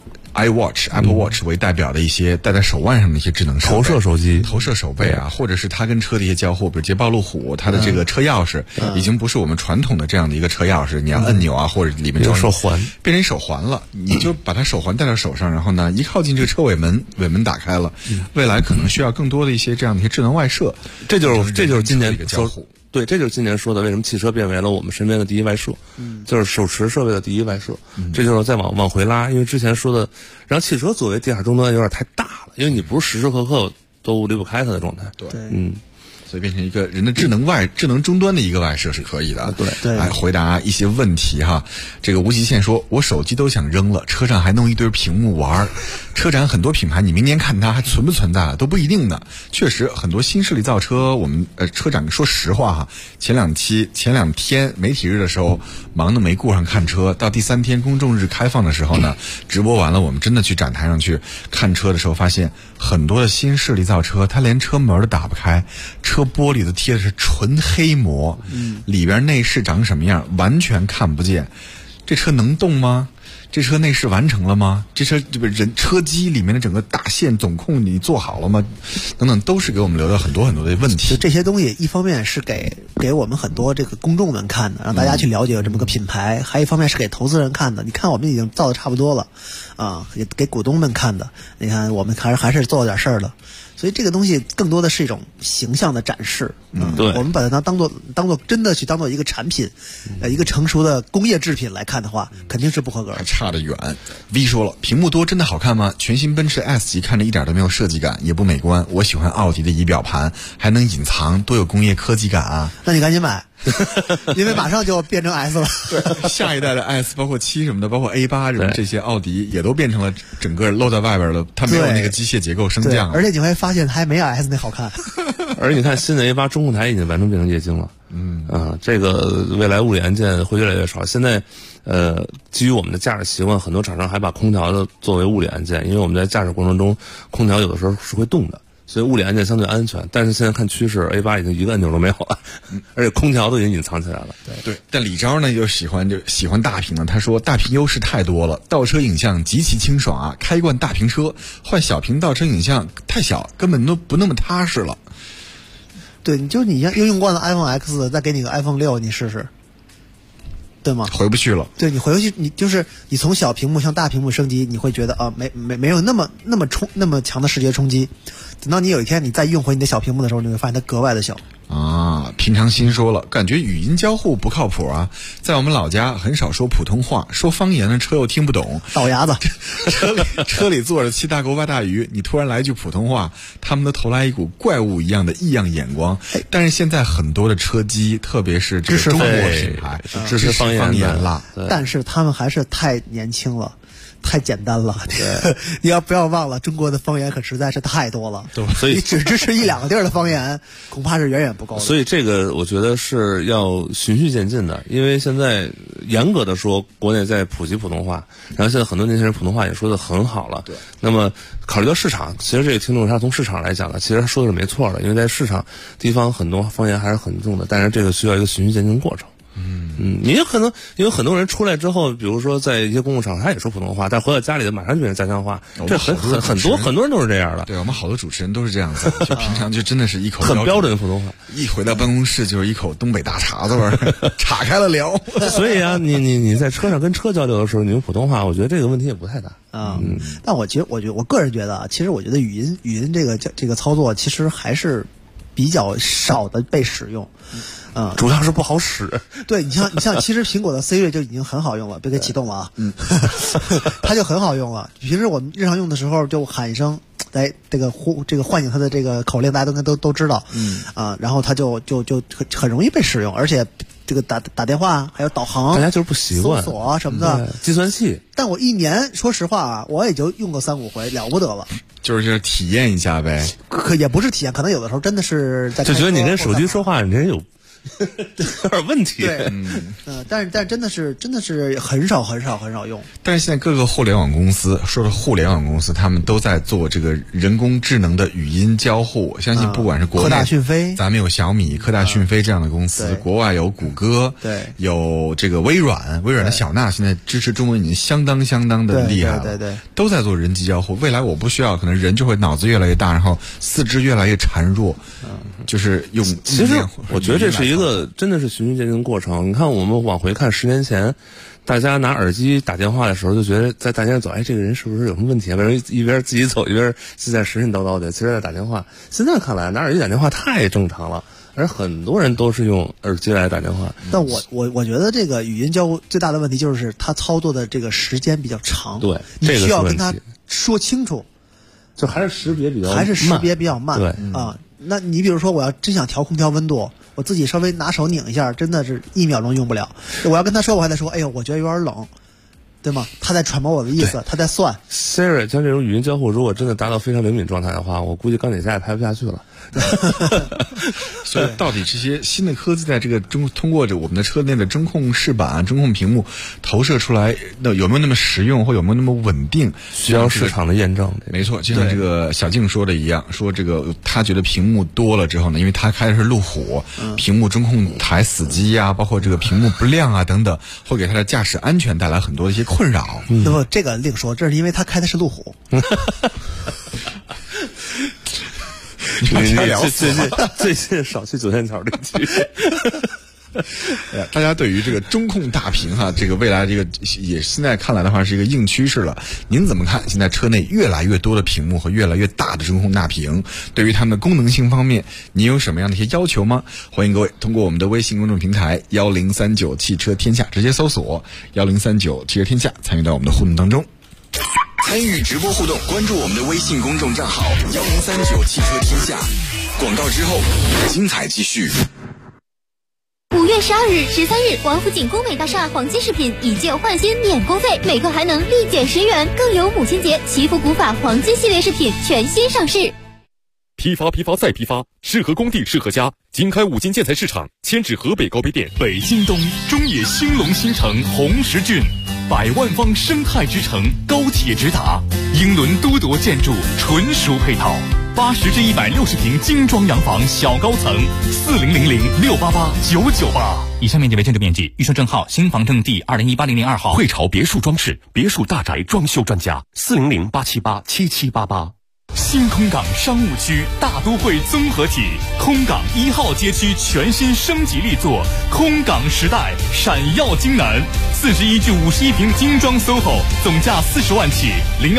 Apple Watch 为代表的一些戴在手腕上的一些智能设备， 投射手机、 投射手背啊，或者是它跟车的一些交互，比如捷豹路虎，它的这个车钥匙已经不是我们传统的这样的一个车钥匙，你要按钮啊，或者里面装手环， 变成手环了，你就把它手环戴到手上，然后呢，一靠近这个车尾门打开了，未来可能需要更多的一些这样的一些智能外设， 这就是今年的一个交互。 对，这就是今年说的为什么汽车变为了我们身边的第一外设，就是手持设备的第一外设。这就是再往回拉，因为之前说的让汽车作为第2终端有点太大了，因为你不是时时刻刻都离不开它的状态。 对， 所以变成一个人的智能终端的一个外设是可以的。 对， 来回答一些问题哈。这个无极限说，我手机都想扔了，车上还弄一堆屏幕玩。车展很多品牌，你明年看它还存不存在都不一定的。确实，很多新势力造车，我们车展说实话哈，前两天媒体日的时候忙得没顾上看车，到第3天公众日开放的时候呢，直播完了，我们真的去展台上去看车的时候，发现很多的新势力造车，它连车门都打不开，车玻璃都贴的是纯黑膜，里边内饰长什么样完全看不见。这车能动吗？这车内饰完成了吗？这车车机里面的整个大线总控你做好了吗？等等，都是给我们留了很多的问题。 就这些东西，一方面是给我们很多这个公众们看的，让大家去了解这么个品牌；还一方面是给投资人看的。你看，我们已经造的差不多了，也给股东们看的。你看，我们还是做了点事儿的。所以这个东西更多的是一种形象的展示， 对， 我们把它当做真的去当做一个产品，一个成熟的工业制品来看的话，肯定是不合格的， 还差得远。V 说了，屏幕多真的好看吗？全新奔驰 S 级看着一点都没有设计感，也不美观。我喜欢奥迪的仪表盘，还能隐藏，多有工业科技感啊！ 那你赶紧买。因为马上就变成 S 了， 对，下一代的 S 包括7什么的，包括 A8什么这些奥迪也都变成了整个露在外边了，它没有那个机械结构升降， 而且你会发现它还没 S 那好看。 而且你看新的 A8 中控台已经完全变成液晶了，这个未来物理按键会越来越少。现在基于我们的驾驶习惯，很多厂商还把空调作为物理按键，因为我们在驾驶过程中空调有的时候是会动的。所以物理按键相对安全，但是现在看趋势 ，A8 已经一个按钮都没有了，而且空调都已经隐藏起来了。 对，但李钊呢就喜欢大屏了。他说大屏优势太多了，倒车影像极其清爽啊，开惯大屏车换小屏倒车影像太小，根本都不那么踏实了。 对，你用惯了 iPhone X， 再给你个 iPhone 6，你试试。对吗？ 回不去了。 对，你回不去，你从小屏幕向大屏幕升级，你会觉得没有那么强的视觉冲击。等到你有一天你再用回你的小屏幕的时候，你会发现它格外的小。 啊，平常心说了，感觉语音交互不靠谱啊！在我们老家很少说普通话，说方言的车又听不懂， 倒牙子。 车里坐着7大狗8大鱼，你突然来一句普通话，他们都投来一股怪物一样的异样眼光。但是现在很多的车机，特别是这个中国品牌， 支持方言了， 但是他们还是太年轻了。太简单了，你不要忘了，中国的方言可实在是太多了， 对，所以你只支持1、2个地儿的方言，恐怕是远远不够的。 所以这个我觉得是要循序渐进的，因为现在严格的说，国内在普及普通话，然后现在很多年轻人普通话也说得很好了。 对， 那么考虑到市场，其实这个听众他从市场来讲呢，其实他说的是没错的，因为在市场地方很多方言还是很重的，但是这个需要一个循序渐进的过程。你也可能因为很多人出来之后，比如说在一些公共场合他也说普通话，但回到家里的马上就变成家乡话，这很多人都是这样的。 对，我们好多主持人都是这样子，就平常就真的是一口很标准的普通话， 一回到办公室就是一口东北大碴子味儿，岔开了聊。 所以啊，你在车上跟车交流的时候，你用普通话，我觉得这个问题也不太大。 但我个人觉得啊，其实我觉得语音这个操作其实还是比较少的被使用。 主要是不好使。 对，你像，其实苹果的 Siri 就已经很好用了，别给启动了啊。它就很好用了。平时我们日常用的时候就喊一声，来这个唤醒它的这个口令，大家都知道。然后它就很容易被使用，而且这个打电话还有导航， 大家就是不习惯搜索什么的， 计算器。 但我一年说实话啊，我也就用过3-5回，了不得了。 就是体验一下呗。 可也不是体验，可能有的时候真的是在就觉得你跟手机说话，你这有点问题。 对，但是真的是很少用。 但是现在各个互联网公司，说的互联网公司，他们都在做这个人工智能的语音交互。我相信不管是国内， 科大讯飞， 咱们有小米、科大讯飞这样的公司，国外有谷歌， 对， 有这个微软的小娜现在支持中文已经相当的厉害了， 对， 都在做人机交互。未来我不需要，可能人就会脑子越来越大，然后四肢越来越孱弱，就是用。 其实我觉得这是一个真的是循序渐进的过程。你看，我们往回看10年前，大家拿耳机打电话的时候，就觉得在大街上走，这个人是不是有什么问题啊？为什么一边自己走一边是在神神叨叨的，其实在打电话。现在看来，拿耳机打电话太正常了，而很多人都是用耳机来打电话。 但我觉得这个语音交互最大的问题就是它操作的这个时间比较长， 对， 你需要跟他说清楚。 就还是识别比较慢， 还是识别比较慢， 对那你比如说我要真想调空调温度，我自己稍微拿手拧一下，真的是1秒钟用不了。我要跟他说，我还得说，哎呦，我觉得有点冷，对吗？他在揣摩我的意思，他在算。 Siri 像这种语音交互，如果真的达到非常灵敏状态的话，我估计钢铁侠也拍不下去了。 所以，到底这些新的科技在这个通过着我们的车内的中控视板、中控屏幕投射出来，那有没有那么实用，或有没有那么稳定？ 需要市场的验证。 没错，就像这个小静说的一样，说这个他觉得屏幕多了之后呢，因为他开的是路虎，屏幕中控台死机啊，包括这个屏幕不亮啊等等，会给他的驾驶安全带来很多的一些困扰。 那么这个另说，这是因为他开的是路虎。 最近少去九仙桥地区。 大家对于这个中控大屏哈，这个未来这个也现在看来的话是一个硬趋势了。您怎么看？现在车内越来越多的屏幕和越来越大的中控大屏，对于它们的功能性方面，您有什么样的一些要求吗？欢迎各位通过我们的微信公众平台1039汽车天下直接搜索1039汽车天下，参与到我们的互动当中。 参与直播互动，关注我们的微信公众账号1039汽车天下。广告之后，精彩继续。 5月12日、13日，王府井工美大厦黄金饰品以旧换新免工费，每个还能立减10元，更有母亲节祈福古法黄金系列饰品全新上市。 批发再批发，适合工地适合家。经开5金建材市场，迁至河北高碑店。 北京东中野兴隆新城红石郡，100万方生态之城，高铁直达，英伦都铎建筑纯属配套，80至160平精装洋房小高层，4000-688-998。 以上面积为建筑面积，预售证号新房证第2018-002号。 汇潮别墅装饰，别墅大宅装修专家，400-878-7788。 新空港商务区大都会综合体，空港1号街区全新升级力作，空港时代闪耀京南，41至51平精装 SOHO， 总价40万起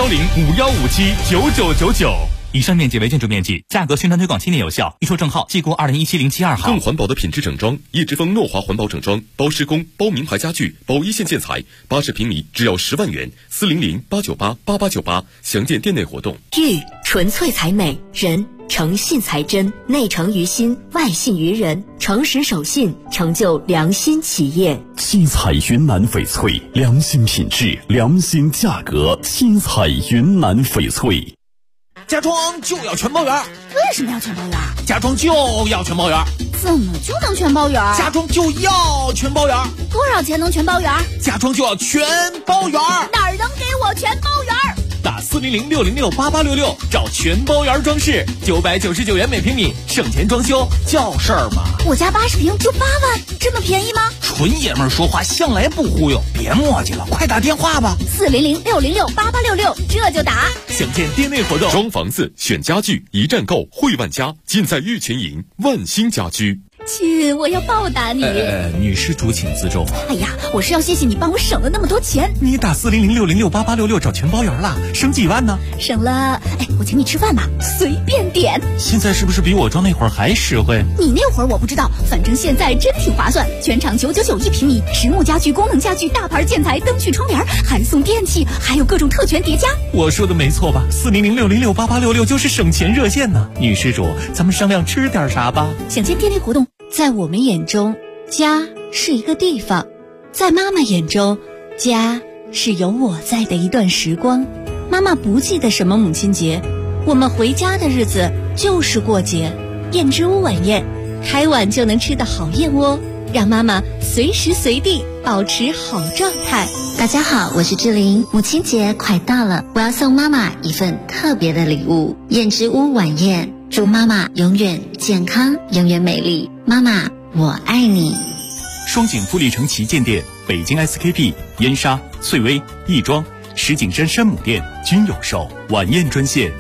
，010-5157-9999。 以上面积为建筑面积，价格宣传推广7年有效，预售证号记过2017-072号。 更环保的品质整装，叶之峰诺华环保整装，包施工，包名牌家具，包一线建材，80平米只要10万元，400-898-8898，详见店内活动。 玉纯粹才美，人诚信才真，内诚于心，外信于人，诚实守信，成就良心企业。 七彩云南翡翠，良心品质，良心价格，七彩云南翡翠。 家装就要全包圆。 为什么要全包圆？ 家装就要全包圆。 怎么就能全包圆？ 家装就要全包圆。 多少钱能全包圆？ 家装就要全包圆。 哪儿能给我全包圆？ 打400-606-8866找全包圆装饰，999元每平米，省钱装修叫事儿嘛。 我家80平就8万，这么便宜吗？ 纯爷们儿说话向来不忽悠，别磨叽了，快打电话吧。 400-606-8866，这就打。 详见店内活动。 装房子选家具，一站购汇万家，尽在玉泉营万兴家居。 亲，我要报答你。 女施主请自重。 哎呀，我是要谢谢你帮我省了那么多钱。 你打400-606-8866找全包圆了，省几万呢？ 省了，我请你吃饭吧，随便点。 现在是不是比我装那会儿还实惠？ 你那会儿我不知道，反正现在真挺划算，全场999一平米，实木家具、功能家具、大牌建材、灯具、窗帘，还送电器，还有各种特权叠加。 我说的没错吧？400-606-8866就是省钱热线呢。女施主，咱们商量吃点啥吧？ 想见店内活动。 在我们眼中，家是一个地方；在妈妈眼中，家是有我在的一段时光。妈妈不记得什么母亲节，我们回家的日子就是过节。燕之屋晚宴，开碗就能吃的好燕窝，让妈妈随时随地保持好状态。 大家好，我是志玲。母亲节快到了，我要送妈妈一份特别的礼物——燕之屋晚宴。祝妈妈永远健康，永远美丽。妈妈，我爱你。 双井富力城旗舰店、北京 SKP、燕莎、翠微、亦庄、石景山山姆店均有售。晚宴专线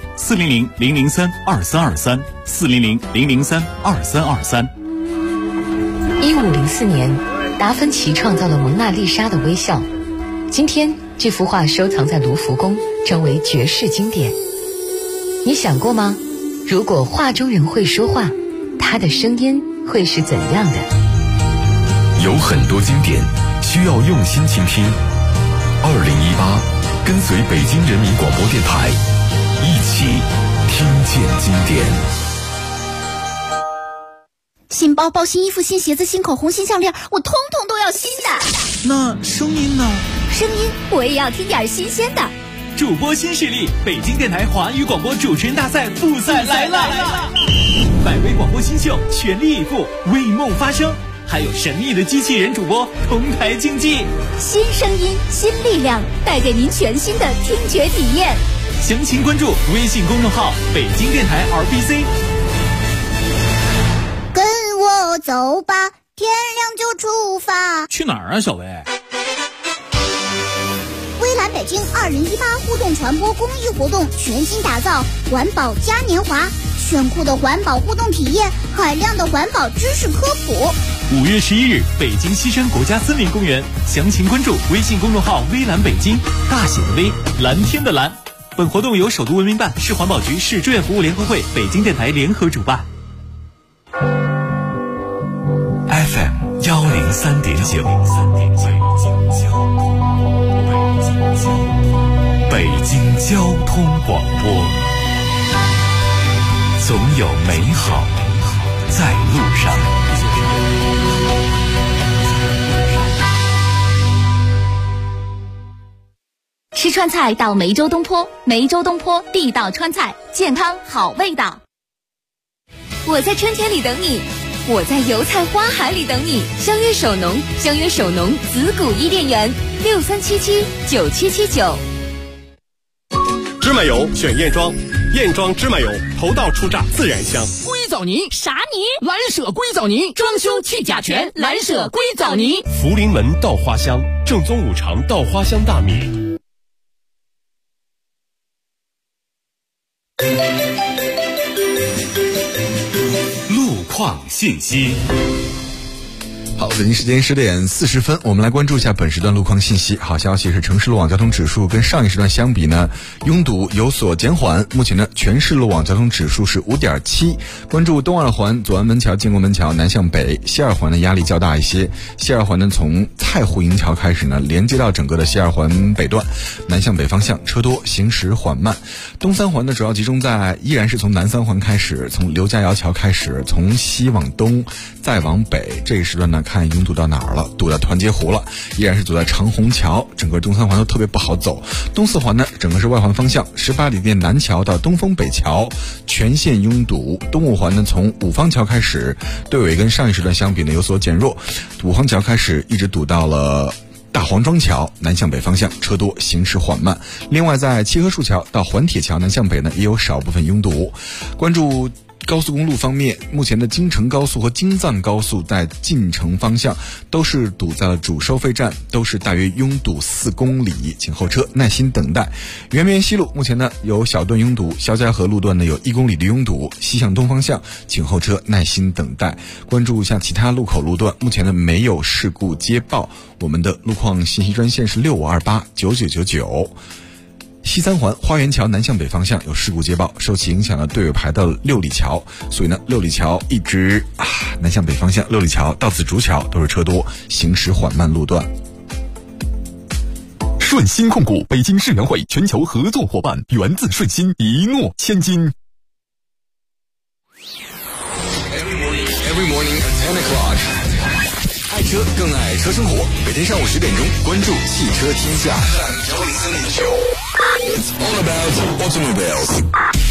400-003-2323 400-003-2323。 1504年，达芬奇创造了蒙娜丽莎的微笑。今天，这幅画收藏在卢浮宫，成为绝世经典。你想过吗？如果画中人会说话，他的声音会是怎样的？ 有很多经典需要用心倾听。2018，跟随北京人民广播电台，一起听见经典。 新包包、新衣服、新鞋子、新口红、新项链，我通通都要新的。 那声音呢？ 声音我也要听点新鲜的。 主播新势力，北京电台华语广播主持人大赛复赛来了！百位广播新秀全力以赴，为梦发声，还有神秘的机器人主播同台竞技。 新声音，新力量，带给您全新的听觉体验。 详情关注微信公众号北京电台 RBC。 跟我走吧，天亮就出发。 去哪儿啊，小薇？ 微蓝北京2018互动传播公益活动全新打造环保嘉年华，炫酷的环保互动体验，海量的环保知识科普。 5月11日，北京西山国家森林公园，详情关注微信公众号微蓝北京，大写的微，蓝天的蓝。本活动由首都文明办、市环保局、市志愿服务联合会、北京电台联合主办。 FM 103.9，北京交通广播，总有美好在路上。 吃川菜到梅州东坡，梅州东坡地道川菜，健康好味道。我在春天里等你，我在油菜花海里等你。相约首农，相约首农子谷伊甸园，63779779。 芝麻油选燕庄，燕庄芝麻油头道出榨，自然香。 硅藻泥啥泥？蓝舍硅藻泥，装修去甲醛，蓝舍硅藻泥。 福临门稻花香，正宗五常稻花香大米。 路况信息。 好，北京时间10点40分，我们来关注一下本时段路况信息。好消息是，城市路网交通指数跟上一时段相比呢，拥堵有所减缓。目前呢，全市路网交通指数是5.7。关注东二环左安门桥、建国门桥南向北，西二环的压力较大一些。西二环呢，从蔡湖营桥开始呢，连接到整个的西二环北段，南向北方向车多，行驶缓慢。东三环呢，主要集中在依然是从南三环开始，从刘家窑桥开始，从西往东再往北，这一时段呢，看拥堵到哪儿了，堵到团结湖了，依然是堵在长虹桥，整个东三环都特别不好走。东四环呢，整个是外环方向，18里店南桥到东风北桥全线拥堵。东五环呢，从五方桥开始，队尾跟上一时段相比呢有所减弱，五方桥开始一直堵到了大黄庄桥，南向北方向车多，行驶缓慢。另外在七棵树桥到环铁桥南向北呢，也有少部分拥堵。关注高速公路方面，目前的京承高速和京藏高速在进城方向都是堵在了主收费站，都是大约拥堵4公里，请后车耐心等待。圆明园西路目前呢有小段拥堵，肖家河路段呢有1公里的拥堵，西向东方向请后车耐心等待。关注一下其他路口路段，目前呢没有事故接报，我们的路况信息专线是65289999。西三环花园桥南向北方向有事故接报，受其影响呢，队尾排到了六里桥，所以呢，六里桥一直南向北方向，六里桥到紫竹桥都是车多，行驶缓慢路段。 顺鑫控股北京世园会全球合作伙伴，源自顺鑫，一诺千金。 Every morning at 10 o'clock， 爱车更爱车生活。每天上午10点钟，关注汽车天下。It's all about automobiles。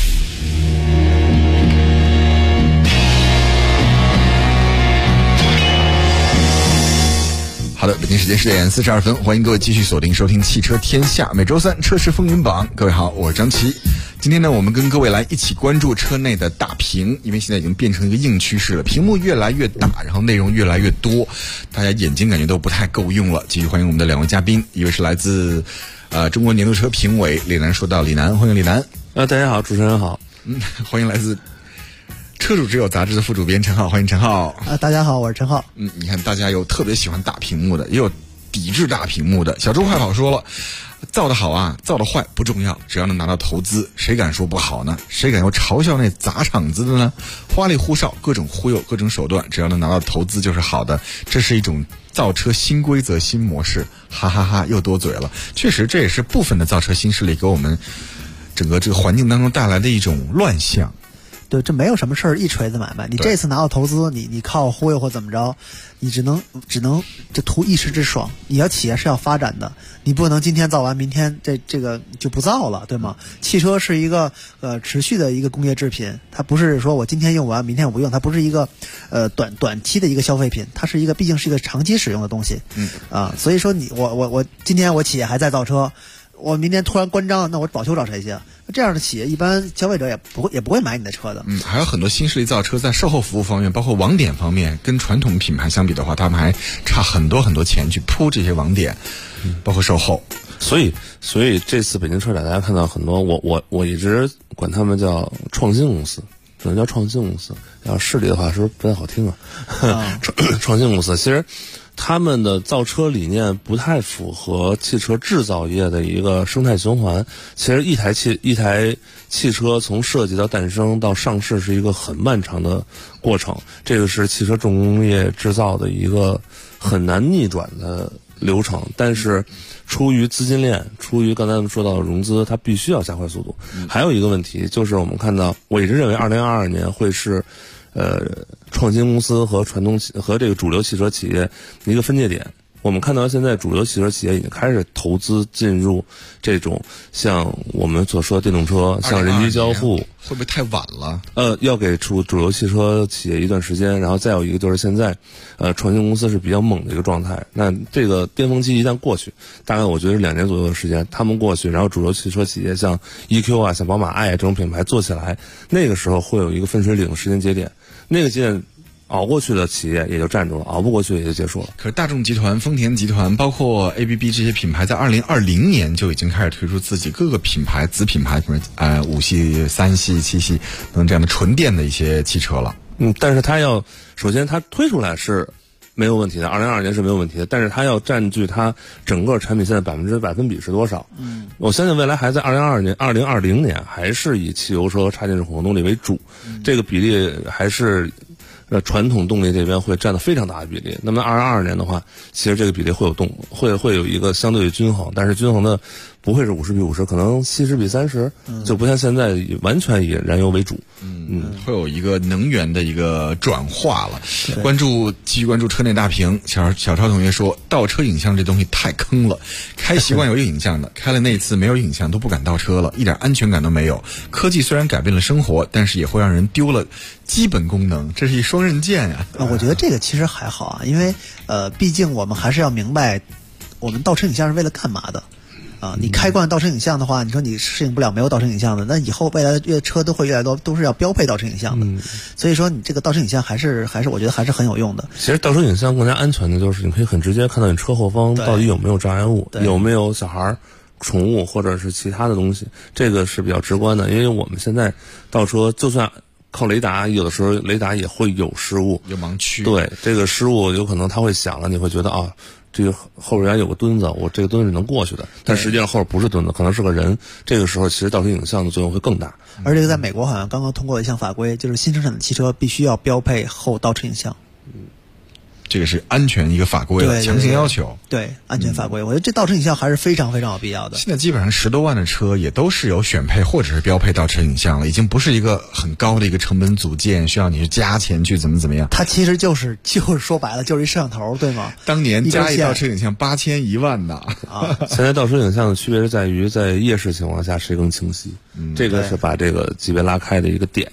好的，北京时间10点42分，欢迎各位继续锁定收听汽车天下，每周三车市风云榜。各位好，我是张琪。今天呢，我们跟各位来一起关注车内的大屏，因为现在已经变成一个硬趋势了，屏幕越来越大，然后内容越来越多，大家眼睛感觉都不太够用了。继续欢迎我们的两位嘉宾，一位是来自中国年度车评委李楠说道，李楠，欢迎李楠。 大家好，主持人好。 欢迎来自车主之友杂志的副主编陈浩，欢迎陈浩。 大家好，我是陈浩。 你看大家有特别喜欢大屏幕的，也有抵制大屏幕的。小周快跑说了，造的好啊，造的坏不重要，只要能拿到投资，谁敢说不好呢？谁敢又嘲笑那砸场子的呢？花里胡哨，各种忽悠，各种手段，只要能拿到投资就是好的。这是一种造车新规则、新模式，哈哈哈，又多嘴了。确实，这也是部分的造车新势力给我们整个这个环境当中带来的一种乱象。 对，这没有什么事儿一锤子买卖。你这次拿到投资，你靠忽悠或怎么着，你只能就图一时之爽。你要企业是要发展的，你不能今天造完，明天这个就不造了，对吗？汽车是一个持续的一个工业制品，它不是说我今天用完，明天我不用，它不是一个短期的一个消费品，它是一个毕竟是一个长期使用的东西。所以说我今天我企业还在造车，我明天突然关张，那我保修找谁去啊？这样的企业一般消费者也不会买你的车的。 还有很多新势力造车在售后服务方面，包括网点方面，跟传统品牌相比的话，他们还差很多钱去铺这些网点，包括售后。 所以这次北京车展，大家看到很多，我一直管他们叫创新公司。什么叫创新公司？要势力的话，是不是不太好听啊？创新公司其实他们的造车理念不太符合汽车制造业的一个生态循环。其实一台汽车从设计到诞生到上市是一个很漫长的过程，这个是汽车重工业制造的一个很难逆转的流程。但是出于资金链，出于刚才我们说到的融资，它必须要加快速度。还有一个问题就是我们看到，我一直认为2022年会是创新公司和这个主流汽车企业一个分界点。我们看到现在主流汽车企业已经开始投资进入这种像我们所说的电动车，像人机交互， 会不会太晚了？ 要给主流汽车企业一段时间，然后再有一个就是现在，创新公司是比较猛的一个状态。那这个巅峰期一旦过去，大概我觉得是2年左右的时间，他们过去，然后主流汽车企业像 EQ 啊、像宝马 i 这种品牌做起来，那个时候会有一个分水岭的时间节点，那个节点熬过去的企业也就站住了，熬不过去也就结束了。 可是大众集团、丰田集团，包括 ABB 这些品牌，在2020年就已经开始推出自己各个品牌子品牌，什么5系、3系、7系等这样的纯电的一些汽车了。 但是首先它推出来是没有问题的，2022年是没有问题的，但是它要占据它整个产品线的百分比是多少？我相信未来还在2020年还是以汽油车、插电式混合动力为主，这个比例还是传统动力这边会占到非常大的比例。那么22年的话，其实这个比例会有一个相对的均衡，但是均衡的不会是50比50，可能70比30，就不像现在完全以燃油为主。 会有一个能源的一个转化了。继续关注车内大屏。小超同学说，倒车影像这东西太坑了，开习惯有影像的，开了那一次没有影像都不敢倒车了，一点安全感都没有。科技虽然改变了生活，但是也会让人丢了基本功能，这是一双刃剑呀。 我觉得这个其实还好啊，因为毕竟我们还是要明白，我们倒车影像是为了干嘛的。你开惯倒车影像的话，你说你适应不了没有倒车影像的，那以后未来的车都会越来越多，都是要标配倒车影像的。所以说你这个倒车影像还是我觉得还是很有用的。 其实倒车影像更加安全的就是你可以很直接看到你车后方到底有没有障碍物，有没有小孩、宠物或者是其他的东西，这个是比较直观的。因为我们现在倒车就算靠雷达，有的时候雷达也会有失误， 有盲区。 对，这个失误有可能它会响了，你会觉得这个后边原来有个墩子，我这个墩子是能过去的，但实际上后边不是墩子，可能是个人。这个时候其实倒车影像的作用会更大。 而这个在美国好像刚刚通过一项法规，就是新生产的汽车必须要标配后倒车影像。 这个是安全一个法规了，强行要求。 对，安全法规，我觉得这倒车影像还是非常非常有必要的。 现在基本上10多万的车也都是有选配或者是标配倒车影像了，已经不是一个很高的一个成本组件，需要你去加钱去怎么样。 它其实就是说白了就是一摄像头，对吗？ 当年加一倒车影像8000、1万的现在倒车影像的区别是在于在夜视情况下谁更清晰，这个是把这个级别拉开的一个点。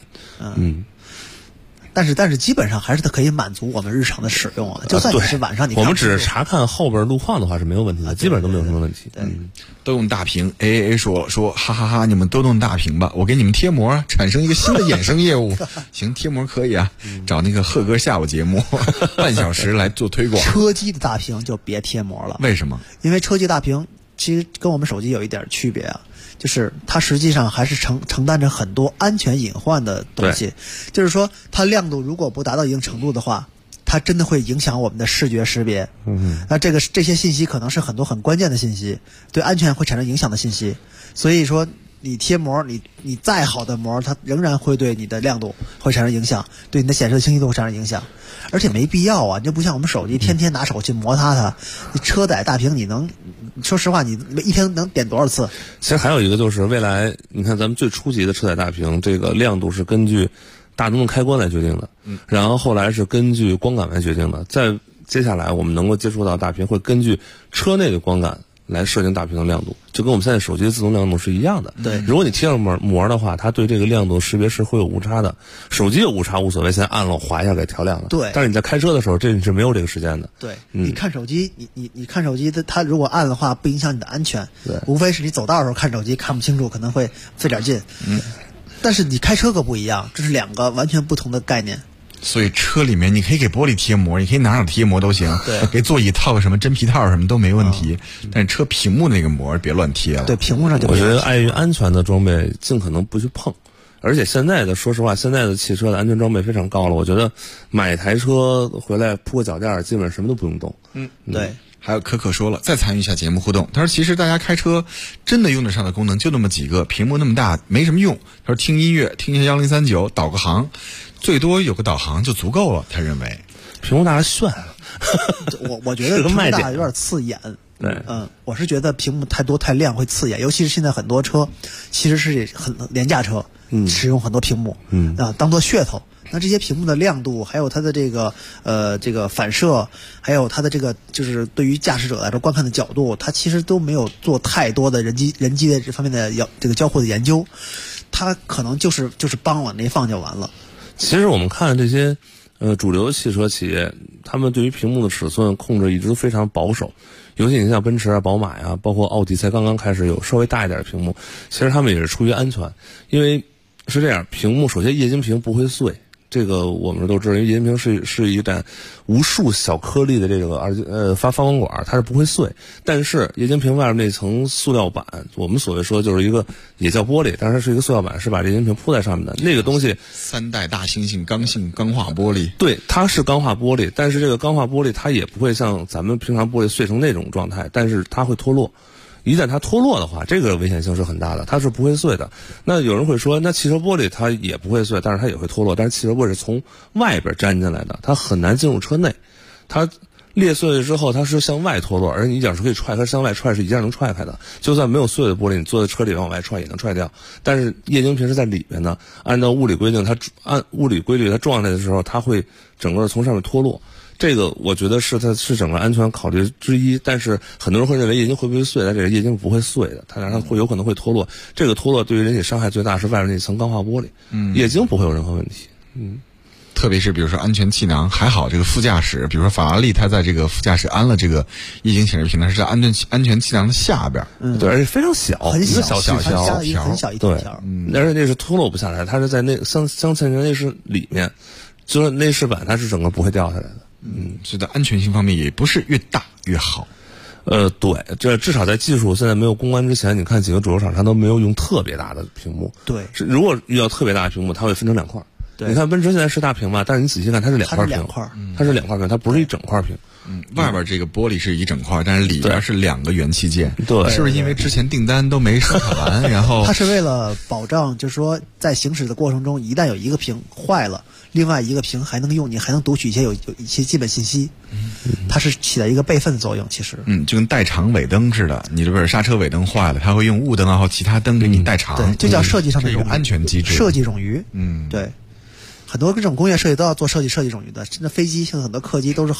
但是基本上还是它可以满足我们日常的使用啊。就算你是晚上你看我们只是查看后边路况的话是没有问题的，基本上都没有什么问题。 都用大屏。AAA 说哈哈哈，你们都弄大屏吧，我给你们贴膜，产生一个新的衍生业务。行，贴膜可以啊，找那个贺哥下午节目半小时来做推广。 车机的大屏就别贴膜了。 为什么？ 因为车机大屏其实跟我们手机有一点区别啊。就是它实际上还是承担着很多安全隐患的东西，就是说它亮度如果不达到一定程度的话，它真的会影响我们的视觉识别。那这些信息可能是很多很关键的信息，对安全会产生影响的信息。所以说你贴膜，你再好的膜，它仍然会对你的亮度会产生影响，对你的显示清晰度会产生影响，而且没必要啊！你就不像我们手机天天拿手去摩擦它，你车载大屏你能说实话，你一天能点多少次？ 其实还有一个就是未来，你看咱们最初级的车载大屏，这个亮度是根据大灯的开关来决定的，然后后来是根据光感来决定的，再接下来我们能够接触到大屏会根据车内的光感来设定大屏的亮度，就跟我们现在手机的自动亮度是一样的。 对， 如果你贴上膜的话，它对这个亮度识别是会有误差的。手机有误差无所谓，现在按了划一下给调亮了。 对， 但是你在开车的时候，这是没有这个时间的。 对，你看手机，你看手机它如果暗的话，不影响你的安全。 对， 无非是你走道的时候看手机看不清楚，可能会费点劲。但是你开车可不一样，这是两个完全不同的概念。 所以车里面你可以给玻璃贴膜，你可以哪贴膜都行， 对， 给座椅套个什么真皮套什么都没问题。但是车屏幕那个膜别乱贴了。 对，屏幕上就我觉得碍于安全的装备尽可能不去碰。而且现在的说实话，现在的汽车的安全装备非常高了。我觉得买一台车回来铺个脚垫，基本什么都不用动。 对。 还有可说了，再参与一下节目互动。他说，其实大家开车真的用得上的功能就那么几个，屏幕那么大没什么用。他说听音乐，听一下1039，导个航，最多有个导航就足够了。他认为屏幕大炫， 我觉得屏幕大有点刺眼。 对， 我是觉得屏幕太多太亮会刺眼，尤其是现在很多车其实是很廉价车，使用很多屏幕，当做噱头。那这些屏幕的亮度，还有它的这个反射，还有它的这个就是对于驾驶者来说观看的角度，它其实都没有做太多的人机的这方面的这个交互的研究，它可能就是帮往那放就完了。 其实我们看这些主流汽车企业，他们对于屏幕的尺寸控制一直都非常保守。尤其你像奔驰啊、宝马呀，包括奥迪才刚刚开始有稍微大一点的屏幕，其实他们也是出于安全，因为是这样，屏幕首先液晶屏不会碎。这个我们都知道，因为液晶屏是一盏无数小颗粒的这个发光管，它是不会碎。但是液晶屏外面那层塑料板，我们所谓说就是一个也叫玻璃，但是它是一个塑料板，是把液晶屏铺在上面的那个东西。 3代大猩猩钢化玻璃， 对，它是钢化玻璃，但是这个钢化玻璃它也不会像咱们平常玻璃碎成那种状态，但是它会脱落。一旦它脱落的话，这个危险性是很大的，它是不会碎的。那有人会说，那汽车玻璃它也不会碎，但是它也会脱落。但是汽车玻璃是从外边粘进来的，它很难进入车内。它裂碎了之后，它是向外脱落，而你脚是可以踹，它向外踹是一样能踹开的。就算没有碎的玻璃，你坐在车里往外踹也能踹掉。但是液晶屏是在里面的，按照物理规定，它按物理规律，它撞下来的时候，它会整个从上面脱落。这个我觉得它是整个安全考虑之一，但是很多人会认为液晶会不会碎，但这个液晶不会碎的，它会有可能会脱落。这个脱落对于人体伤害最大是外面那层钢化玻璃，液晶不会有任何问题。 特别是比如说安全气囊，还好这个副驾驶，比如说法拉利，它在这个副驾驶安了这个液晶显示屏，它是在安全气囊的下边， 对，而且非常小， 很小， 一个很小一条， 而且那是脱落不下来，它是在那镶嵌在内饰里面，就是内饰板它是整个不会掉下来的。 所以在安全性方面也不是越大越好。 对，这至少在技术现在没有攻关之前，你看几个主流厂商都没有用特别大的屏幕。 对， 如果遇到特别大的屏幕，它会分成2块。 对， 你看奔驰现在是大屏嘛，但是你仔细看，它是2块屏，它是2块屏，它不是一整块屏。 外边这个玻璃是一整块，但是里边是2个元器件。 对， 是不是因为之前订单都没生产完，然后它是为了保障，就是说在行驶的过程中，一旦有一个屏坏了，另外一个屏还能用，你还能读取有一些基本信息。它是起到一个备份的作用，其实。 就跟代偿尾灯似的，你这边刹车尾灯坏了，它会用雾灯啊或其他灯给你代偿。 对，就叫设计上的一个安全机制， 设计冗余。对。很多这种工业设计都要做设计冗余的，那飞机现在很多客机都是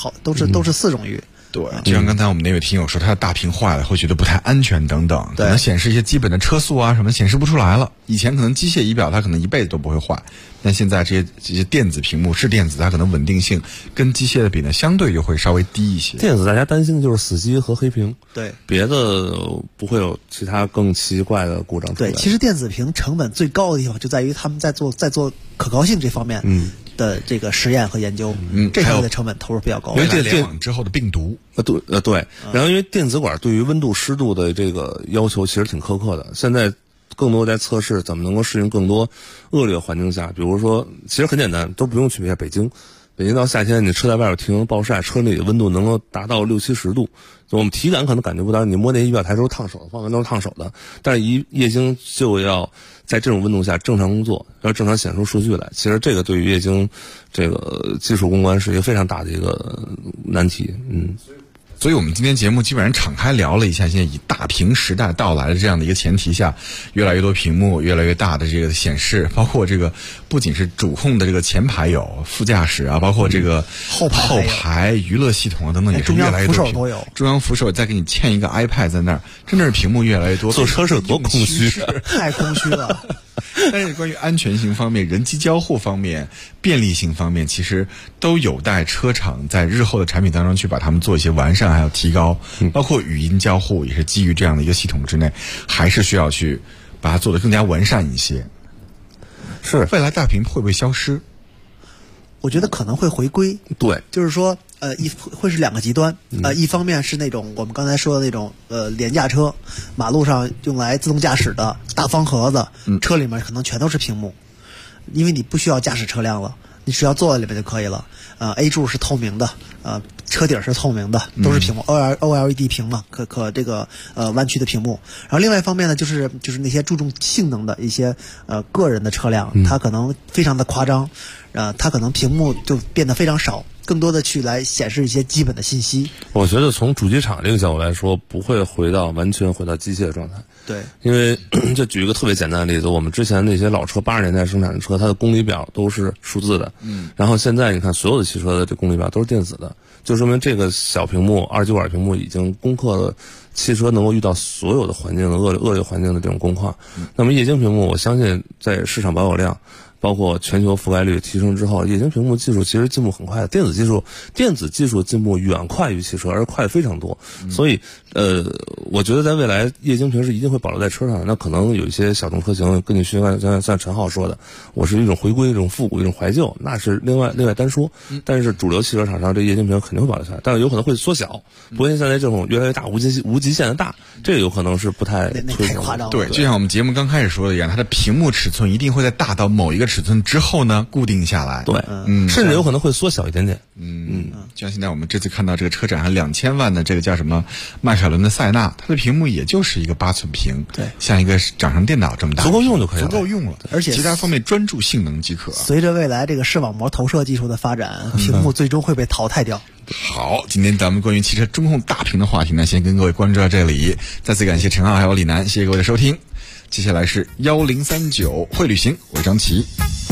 4冗余。 对，就像刚才我们那位听友说，他的大屏坏了，会觉得不太安全等等，可能显示一些基本的车速啊什么显示不出来了。以前可能机械仪表它可能一辈子都不会坏，但现在这些电子屏幕是电子，它可能稳定性跟机械的比呢，相对就会稍微低一些。 电子大家担心的就是死机和黑屏， 对， 别的不会有其他更奇怪的故障出来。 对，其实电子屏成本最高的地方就在于他们在做可靠性这方面的这个实验和研究，这方面的成本投入比较高。 因为联网之后的病毒， 对，然后因为电子管对于温度湿度的这个要求其实挺苛刻的，现在更多在测试怎么能够适应更多恶劣环境下，比如说其实很简单，都不用去北京到夏天，你车在外边停暴晒，车内的温度能够达到60-70度，我们体感可能感觉不到，你摸那仪表台都是烫手的，方向都是烫手的，但是液晶就要在这种温度下正常工作，要正常显出数据来。其实这个对于液晶这个技术攻关是一个非常大的一个难题。 所以我们今天节目基本上敞开聊了一下，现在以大屏时代到来的这样的一个前提下，越来越多屏幕，越来越大的这个显示，包括这个不仅是主控的这个前排有，副驾驶啊，包括这个后排娱乐系统啊等等，也是越来越多。 中央扶手都有， 中央扶手再给你嵌一个 iPad 在那儿，真的是屏幕越来越多。 坐车是有多空虚， 太空虚了。 但是关于安全性方面、人机交互方面、便利性方面，其实都有待车厂在日后的产品当中去把它们做一些完善，还有提高。包括语音交互也是基于这样的一个系统之内，还是需要去把它做得更加完善一些。 是未来大屏会不会消失？ 我觉得可能会回归。 对， 就是说，会是两个极端。一方面是那种我们刚才说的那种廉价车，马路上用来自动驾驶的大方盒子，车里面可能全都是屏幕，因为你不需要驾驶车辆了，你只要坐在里面就可以了。A 柱是透明的，车顶是透明的，都是屏幕，OLED 屏嘛，可这个弯曲的屏幕。然后另外一方面呢，就是那些注重性能的一些个人的车辆，它可能非常的夸张，它可能屏幕就变得非常少，更多的去来显示一些基本的信息。 我觉得从主机厂这个角度来说，不会完全回到机械的状态。 对， 因为就举一个特别简单的例子，我们之前那些老车80年代生产的车，它的公里表都是数字的，然后现在你看所有的汽车的这公里表都是电子的，就说明这个小屏幕29瓦屏幕已经攻克了汽车能够遇到所有的环境的恶劣环境的这种工况。那么液晶屏幕，我相信在市场保有量包括全球覆盖率提升之后，液晶屏幕技术其实进步很快的，电子技术进步远快于汽车，而快非常多。所以我觉得在未来液晶屏是一定会保留在车上的。那可能有一些小众车型，跟你像陈浩说的，我是一种回归，一种复古，一种怀旧，那是另外单说。但是主流汽车厂商这液晶屏肯定会保留下来，但是有可能会缩小，不会像现在这种越来越大无极限的大，这个有可能是不太太夸张了。 对，就像我们节目刚开始说的一样，它的屏幕尺寸一定会在大到某一个尺寸之后呢固定下来。 对，甚至有可能会缩小一点点。 就像现在我们这次看到这个车展还2000万的这个叫什么迈凯伦的塞纳，它的屏幕也就是一个8寸屏， 对， 像一个掌上电脑这么大， 足够用就可以了， 足够用了， 而且其他方面专注性能即可。 随着未来这个视网膜投射技术的发展，屏幕最终会被淘汰掉。 好，今天咱们关于汽车中控大屏的话题呢，先跟各位关注到这里。再次感谢陈浩还有李楠，谢谢各位的收听。接下来是1039会旅行，我是张琪。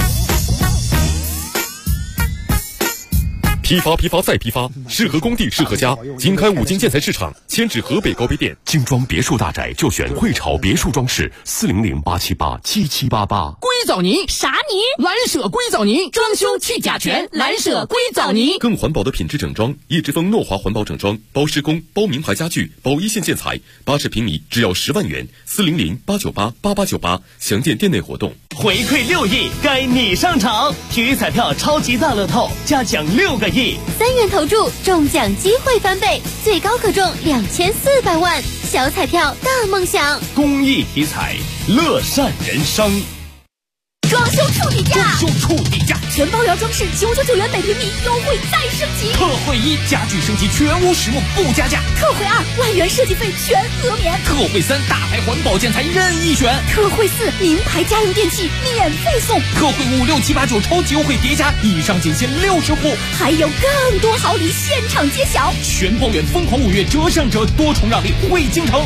批发再批发，适合工地适合家。经开五金建材市场，迁至河北高碑店。 精装别墅大宅就选汇潮别墅装饰，400-878-7788。 硅藻泥啥泥？蓝舍硅藻泥，装修去甲醛，蓝舍硅藻泥。 更环保的品质整装，叶之峰诺华环保整装，包施工，包名牌家具，包一线建材，80平米只要10万元，400-898-8898，详见店内活动。 回馈6亿，该你上场！体育彩票超级大乐透，加奖6个亿 ，3元投注，中奖机会翻倍，最高可中2400万。小彩票大梦想， 公益体彩，乐善人生。 装修处底价， 全包疗装饰999元每平米，优惠再升级。特惠1，家具升级全屋实木不加价。 特惠2，万元设计费全额免。 特惠3，大牌环保建材任意选。 特惠4，名牌家用电器免费送。 特惠5、6、7、8、9超级优惠叠加，以上仅限60户， 还有更多好礼现场揭晓。 全包圆疯狂5月折上折，多重让利惠京城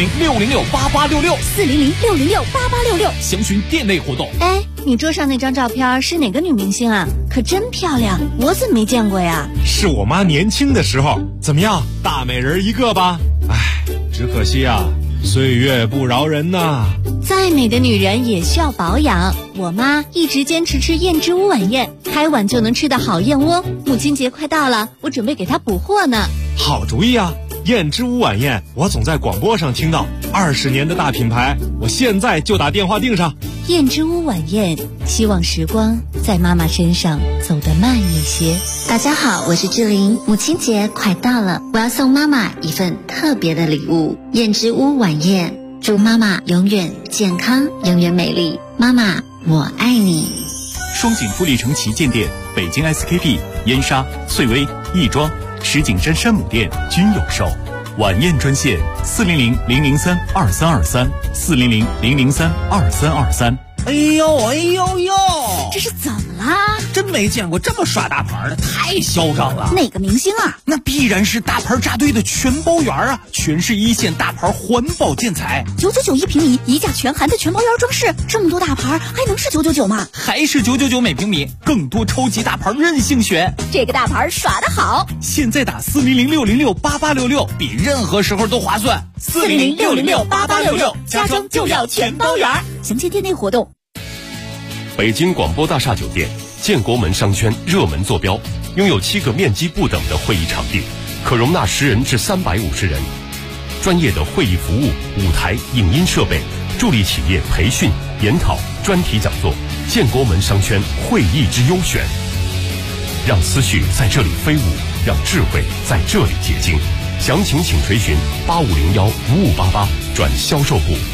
，400-606-8866，400-606-8866， 详询店内活动。 你桌上那张照片是哪个女明星啊？可真漂亮，我怎么没见过呀？ 是我妈年轻的时候。怎么样，大美人一个吧？唉，只可惜啊，岁月不饶人呐。 再美的女人也需要保养。我妈一直坚持吃燕之屋晚宴，开碗就能吃的好燕窝。母亲节快到了，我准备给她补货呢。 好主意啊！燕之屋晚宴，我总在广播上听到，20年的大品牌，我现在就打电话订上。 燕之屋晚宴，希望时光在妈妈身上走得慢一些。 大家好，我是志玲，母亲节快到了，我要送妈妈一份特别的礼物——燕之屋晚宴，祝妈妈永远健康，永远美丽。妈妈，我爱你。 双井富力城旗舰店、北京 SKP、燕莎、翠微、亦庄、石景山山姆店均有售。晚宴专线：400-003-2323，400-003-2323。 哎呦哎呦呦， 这是怎么啦？ 真没见过这么耍大牌的，太嚣张了。 哪个明星啊？ 那必然是大牌扎堆的全包园啊，全是一线大牌环保建材 ，999一平米，一价全含的全包园装饰，这么多大牌还能是999吗？ 还是999每平米，更多超级大牌任性选。 这个大牌耍得好， 现在打400-606-8866，比任何时候都划算。 400-606-8866，家装就要全包园。详见店内活动。 北京广播大厦酒店建国门商圈热门坐标，拥有7个面积不等的会议场地，可容纳10人至350人。专业的会议服务、舞台、影音设备，助力企业培训、研讨、专题讲座。建国门商圈会议之优选，让思绪在这里飞舞，让智慧在这里结晶。详情请垂询8501-5588转销售部。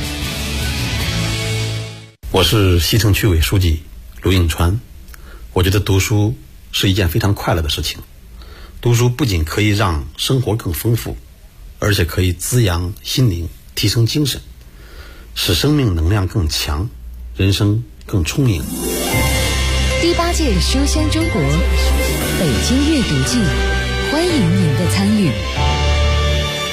我是西城区委书记卢应川。我觉得读书是一件非常快乐的事情，读书不仅可以让生活更丰富，而且可以滋养心灵，提升精神，使生命能量更强，人生更充盈。 第8届书香中国北京阅读季，欢迎您的参与。